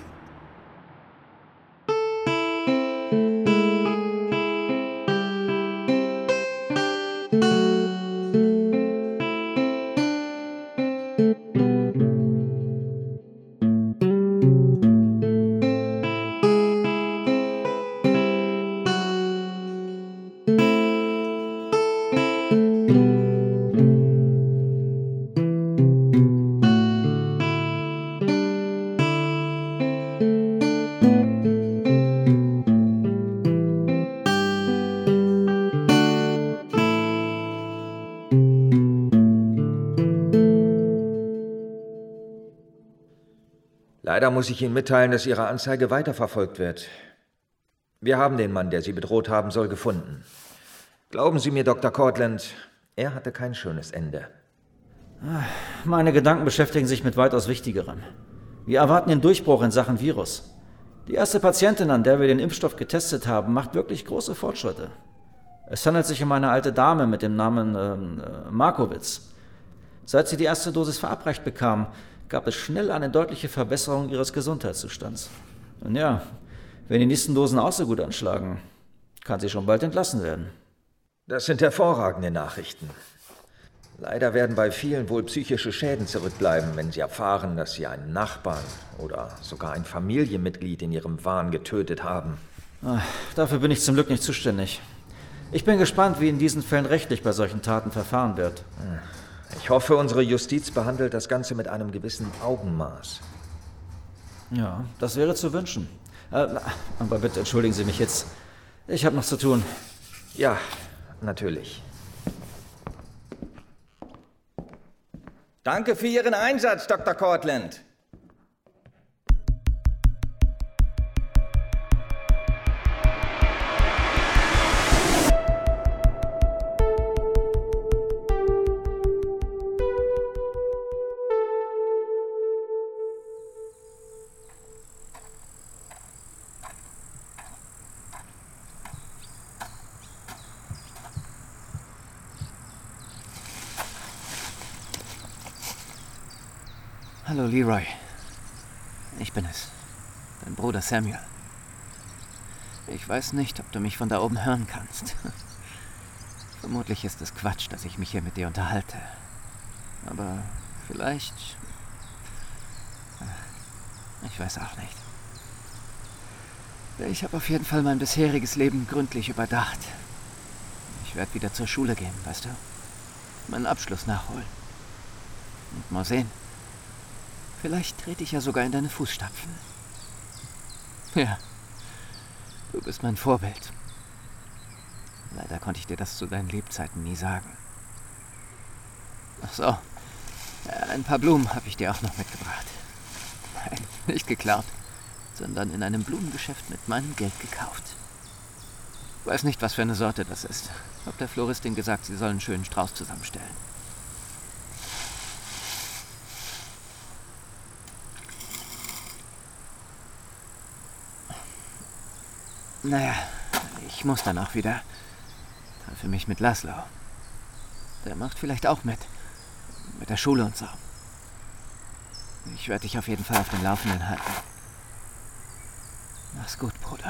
Leider muss ich Ihnen mitteilen, dass Ihre Anzeige weiterverfolgt wird. Wir haben den Mann, der Sie bedroht haben soll, gefunden. Glauben Sie mir, Doktor Cortland, er hatte kein schönes Ende. Meine Gedanken beschäftigen sich mit weitaus Wichtigerem. Wir erwarten den Durchbruch in Sachen Virus. Die erste Patientin, an der wir den Impfstoff getestet haben, macht wirklich große Fortschritte. Es handelt sich um eine alte Dame mit dem Namen äh, Markowitz. Seit sie die erste Dosis verabreicht bekam, gab es schnell eine deutliche Verbesserung ihres Gesundheitszustands. Und ja, wenn die nächsten Dosen auch so gut anschlagen, kann sie schon bald entlassen werden. Das sind hervorragende Nachrichten. Leider werden bei vielen wohl psychische Schäden zurückbleiben, wenn sie erfahren, dass sie einen Nachbarn oder sogar ein Familienmitglied in ihrem Wahn getötet haben. Ach, dafür bin ich zum Glück nicht zuständig. Ich bin gespannt, wie in diesen Fällen rechtlich bei solchen Taten verfahren wird. Ich hoffe, unsere Justiz behandelt das Ganze mit einem gewissen Augenmaß. Ja, das wäre zu wünschen. Äh, aber bitte entschuldigen Sie mich jetzt. Ich habe noch zu tun. Ja, natürlich. Danke für Ihren Einsatz, Doktor Cortland. Hallo, Leroy. Ich bin es. Dein Bruder Samuel. Ich weiß nicht, ob du mich von da oben hören kannst. Vermutlich ist es Quatsch, dass ich mich hier mit dir unterhalte. Aber vielleicht... Ich weiß auch nicht. Ich habe auf jeden Fall mein bisheriges Leben gründlich überdacht. Ich werde wieder zur Schule gehen, weißt du? Meinen Abschluss nachholen. Und mal sehen. Vielleicht trete ich ja sogar in deine Fußstapfen. Ja, du bist mein Vorbild. Leider konnte ich dir das zu deinen Lebzeiten nie sagen. Ach so, ein paar Blumen habe ich dir auch noch mitgebracht. Nein, nicht geklaut, sondern in einem Blumengeschäft mit meinem Geld gekauft. Weiß nicht, was für eine Sorte das ist. Hab der Floristin gesagt, sie soll einen schönen Strauß zusammenstellen. Naja, Ich muss dann auch wieder. Treffe mich mit Laszlo. Der macht vielleicht auch mit. Mit der Schule und so. Ich werde dich auf jeden Fall auf dem Laufenden halten. Mach's gut, Bruder.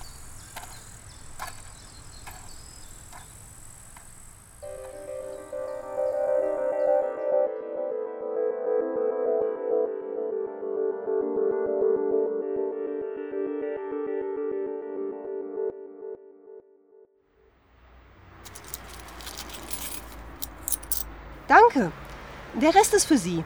Danke. Der Rest ist für Sie.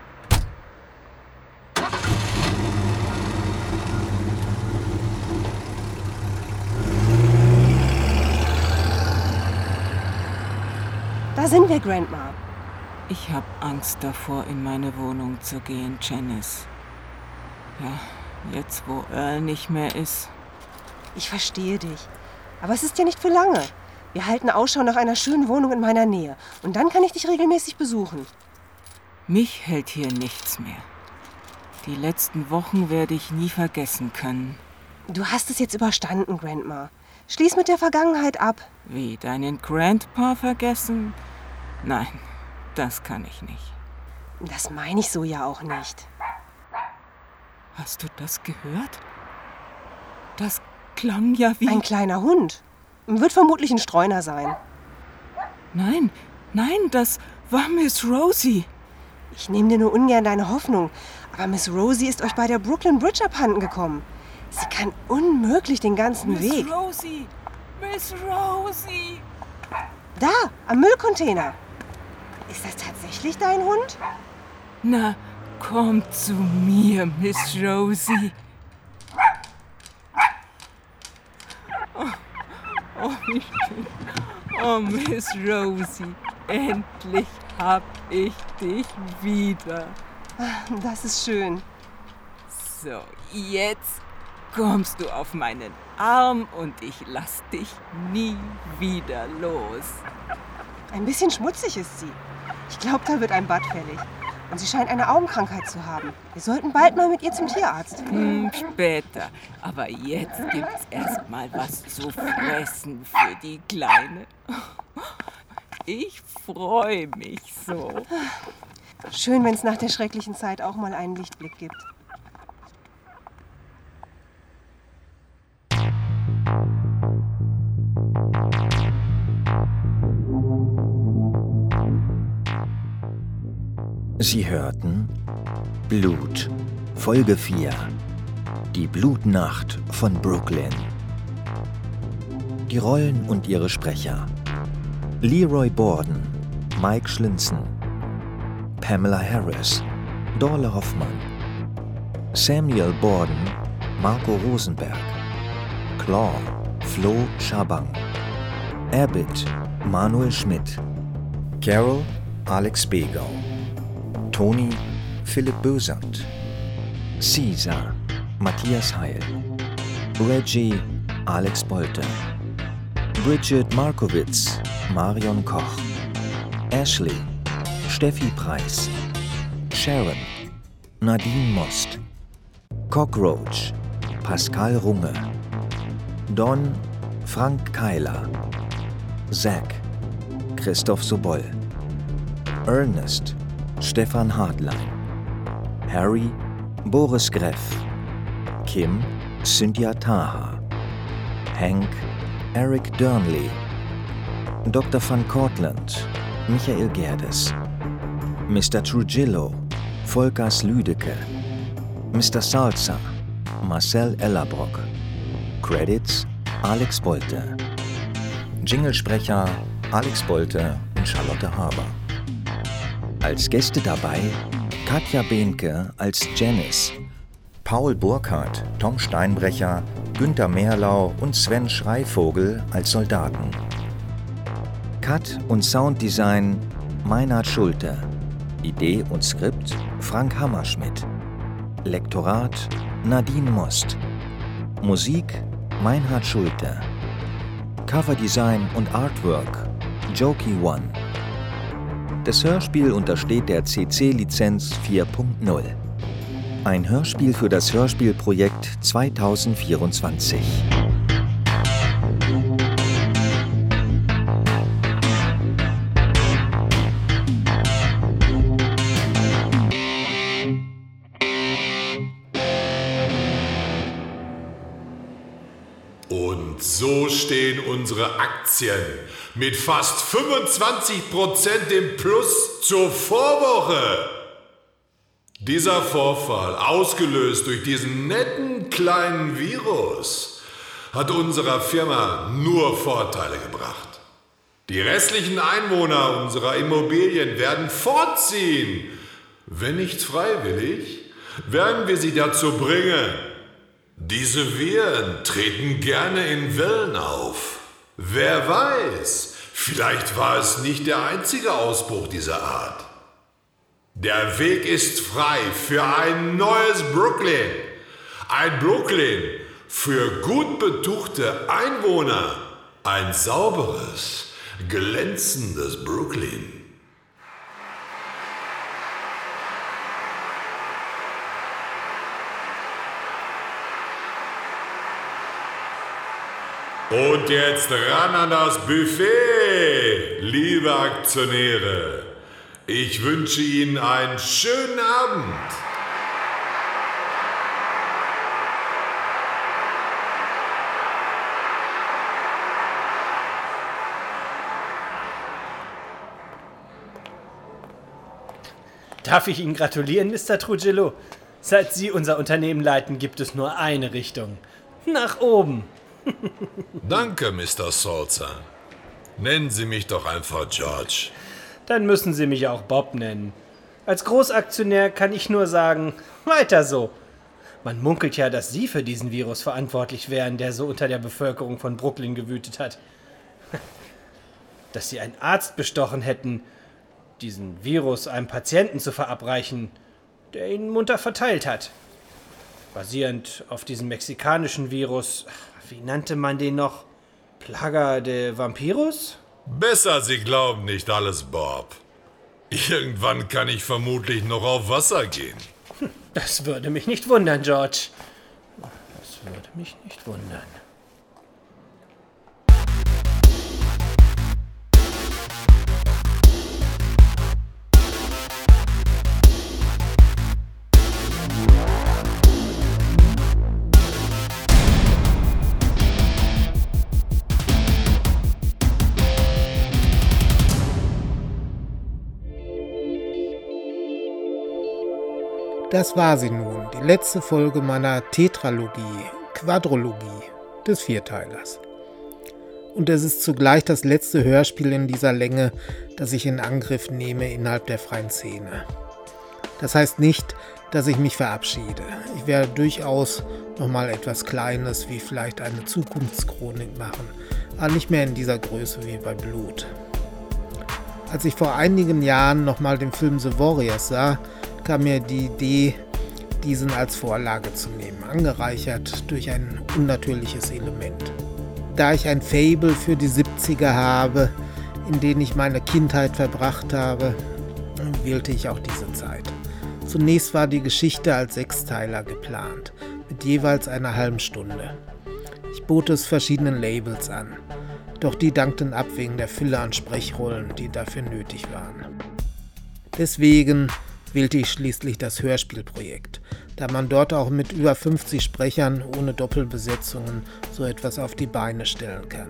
Da sind wir, Grandma. Ich habe Angst davor, in meine Wohnung zu gehen, Janice. Ja, jetzt wo Earl nicht mehr ist. Ich verstehe dich. Aber es ist ja nicht für lange. Wir halten Ausschau nach einer schönen Wohnung in meiner Nähe. Und dann kann ich dich regelmäßig besuchen. Mich hält hier nichts mehr. Die letzten Wochen werde ich nie vergessen können. Du hast es jetzt überstanden, Grandma. Schließ mit der Vergangenheit ab. Wie, deinen Grandpa vergessen? Nein, das kann ich nicht. Das meine ich so ja auch nicht. Hast du das gehört? Das klang ja wie... Ein kleiner Hund. Wird vermutlich ein Streuner sein. Nein, nein, das war Miss Rosie. Ich nehme dir nur ungern deine Hoffnung, aber Miss Rosie ist euch bei der Brooklyn Bridge abhanden gekommen. Sie kann unmöglich den ganzen Miss Weg. Miss Rosie! Miss Rosie! Da, am Müllcontainer. Ist das tatsächlich dein Hund? Na, komm zu mir, Miss Rosie. Oh, oh, wie schön. Oh, Miss Rosie, endlich hab ich dich wieder. Das ist schön. So, jetzt kommst du auf meinen Arm und ich lass dich nie wieder los. Ein bisschen schmutzig ist sie. Ich glaube, da wird ein Bad fällig. Und sie scheint eine Augenkrankheit zu haben. Wir sollten bald mal mit ihr zum Tierarzt. Hm, später. Aber jetzt gibt's erst mal was zu fressen für die Kleine. Ich freue mich so. Schön, wenn es nach der schrecklichen Zeit auch mal einen Lichtblick gibt. Sie hörten Blut, Folge vier. Die Blutnacht von Brooklyn. Die Rollen und ihre Sprecher: Leroy Borden, Mike Schlinzen, Pamela Harris, Dorle Hoffmann, Samuel Borden, Marco Rosenberg, Claw, Flo Schabang, Abbott, Manuel Schmidt, Carol, Alex Begau, Toni, Philipp Bösert, Caesar, Matthias Heil, Reggie, Alex Bolte, Bridget Markowitz, Marion Koch, Ashley, Steffi Preis, Sharon, Nadine Most, Cockroach, Pascal Runge, Don, Frank Keiler, Zack, Christoph Sobol, Ernest, Stefan Hartlein, Harry, Boris Greff, Kim, Cynthia Taha, Hank, Eric Durnley, Doktor van Cortlandt, Michael Gerdes, Mister Trujillo, Volkers Lüdecke, Mister Salza, Marcel Ellerbrock. Credits: Alex Bolte. Jinglesprecher: Alex Bolte und Charlotte Haber. Als Gäste dabei Katja Behnke als Janice, Paul Burkhardt, Tom Steinbrecher, Günther Mehrlau und Sven Schreivogel als Soldaten. Cut und Sounddesign Meinhard Schulte. Idee und Skript Frank Hammerschmidt. Lektorat Nadine Most. Musik Meinhard Schulte. Coverdesign und Artwork Jokey One. Das Hörspiel untersteht der C C-Lizenz vier Punkt null. Ein Hörspiel für das Hörspielprojekt zweitausendvierundzwanzig. Und so stehen unsere Aktien mit fast fünfundzwanzig Prozent im Plus zur Vorwoche. Dieser Vorfall, ausgelöst durch diesen netten kleinen Virus, hat unserer Firma nur Vorteile gebracht. Die restlichen Einwohner unserer Immobilien werden fortziehen. Wenn nicht freiwillig, werden wir sie dazu bringen. Diese Viren treten gerne in Wellen auf. Wer weiß, vielleicht war es nicht der einzige Ausbruch dieser Art. Der Weg ist frei für ein neues Brooklyn. Ein Brooklyn für gut betuchte Einwohner. Ein sauberes, glänzendes Brooklyn. Und jetzt ran an das Buffet, liebe Aktionäre. Ich wünsche Ihnen einen schönen Abend. Darf ich Ihnen gratulieren, Mister Trujillo? Seit Sie unser Unternehmen leiten, gibt es nur eine Richtung. Nach oben. Danke, Mister Salzer. Nennen Sie mich doch einfach George. Dann müssen Sie mich auch Bob nennen. Als Großaktionär kann ich nur sagen, weiter so. Man munkelt ja, dass Sie für diesen Virus verantwortlich wären, der so unter der Bevölkerung von Brooklyn gewütet hat. Dass Sie einen Arzt bestochen hätten, diesen Virus einem Patienten zu verabreichen, der ihn munter verteilt hat. Basierend auf diesem mexikanischen Virus, wie nannte man den noch? Plaga de Vampirus? Besser, Sie glauben nicht alles, Bob. Irgendwann kann ich vermutlich noch auf Wasser gehen. Das würde mich nicht wundern, George. Das würde mich nicht wundern. Das war sie nun, die letzte Folge meiner Tetralogie, Quadrologie des Vierteilers. Und es ist zugleich das letzte Hörspiel in dieser Länge, das ich in Angriff nehme innerhalb der freien Szene. Das heißt nicht, dass ich mich verabschiede. Ich werde durchaus nochmal etwas Kleines wie vielleicht eine Zukunftschronik machen, aber nicht mehr in dieser Größe wie bei Blut. Als ich vor einigen Jahren nochmal den Film The Warriors sah, kam mir die Idee, diesen als Vorlage zu nehmen, angereichert durch ein unnatürliches Element. Da ich ein Faible für die siebziger habe, in denen ich meine Kindheit verbracht habe, wählte ich auch diese Zeit. Zunächst war die Geschichte als Sechsteiler geplant, mit jeweils einer halben Stunde. Ich bot es verschiedenen Labels an, doch die dankten ab wegen der Fülle an Sprechrollen, die dafür nötig waren. Deswegen wählte ich schließlich das Hörspielprojekt, da man dort auch mit über fünfzig Sprechern ohne Doppelbesetzungen so etwas auf die Beine stellen kann.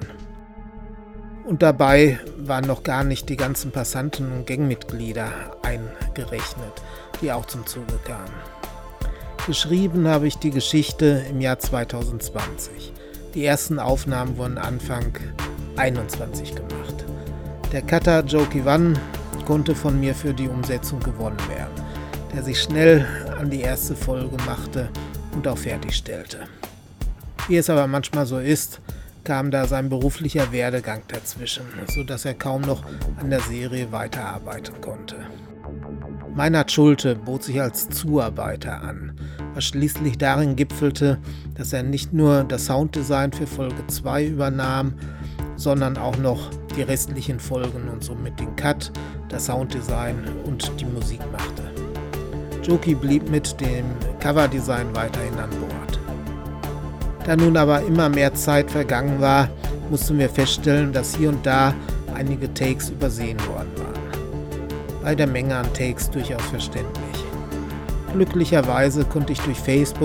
Und dabei waren noch gar nicht die ganzen Passanten und Gangmitglieder eingerechnet, die auch zum Zuge kamen. Geschrieben habe ich die Geschichte im Jahr zweitausendzwanzig. Die ersten Aufnahmen wurden Anfang einundzwanzig gemacht. Der Cutter Joe Kivan konnte von mir für die Umsetzung gewonnen werden, der sich schnell an die erste Folge machte und auch fertigstellte. Wie es aber manchmal so ist, kam da sein beruflicher Werdegang dazwischen, sodass er kaum noch an der Serie weiterarbeiten konnte. Meinhard Schulte bot sich als Zuarbeiter an, was schließlich darin gipfelte, dass er nicht nur das Sounddesign für Folge zwei übernahm, sondern auch noch die restlichen Folgen und somit den Cut, das Sounddesign und die Musik machte. Joki blieb mit dem Coverdesign weiterhin an Bord. Da nun aber immer mehr Zeit vergangen war, mussten wir feststellen, dass hier und da einige Takes übersehen worden waren. Bei der Menge an Takes durchaus verständlich. Glücklicherweise konnte ich durch Facebook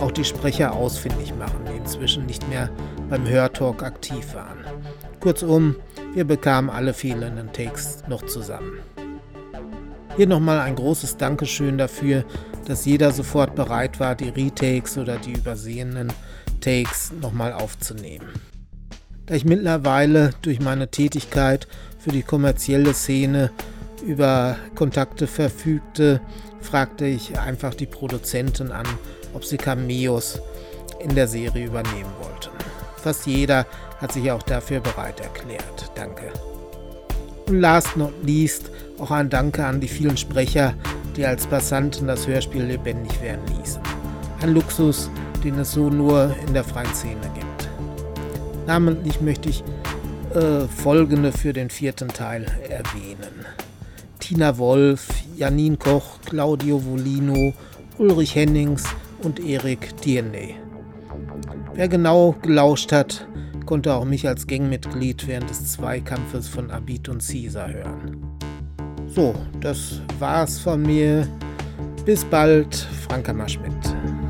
auch die Sprecher ausfindig machen, die inzwischen nicht mehr beim Hörtalk aktiv waren. Kurzum, wir bekamen alle fehlenden Takes noch zusammen. Hier nochmal ein großes Dankeschön dafür, dass jeder sofort bereit war, die Retakes oder die übersehenen Takes nochmal aufzunehmen. Da ich mittlerweile durch meine Tätigkeit für die kommerzielle Szene über Kontakte verfügte, fragte ich einfach die Produzenten an, ob sie Cameos in der Serie übernehmen wollten. Fast jeder hat sich auch dafür bereit erklärt. Danke. Und last not least auch ein Danke an die vielen Sprecher, die als Passanten das Hörspiel lebendig werden ließen. Ein Luxus, den es so nur in der freien Szene gibt. Namentlich möchte ich äh, folgende für den vierten Teil erwähnen. Tina Wolf, Janine Koch, Claudio Volino, Ulrich Hennings und Erik Tierney. Wer genau gelauscht hat, konnte auch mich als Gangmitglied während des Zweikampfes von Abid und Caesar hören. So, das war's von mir. Bis bald, Frank Hammerschmidt.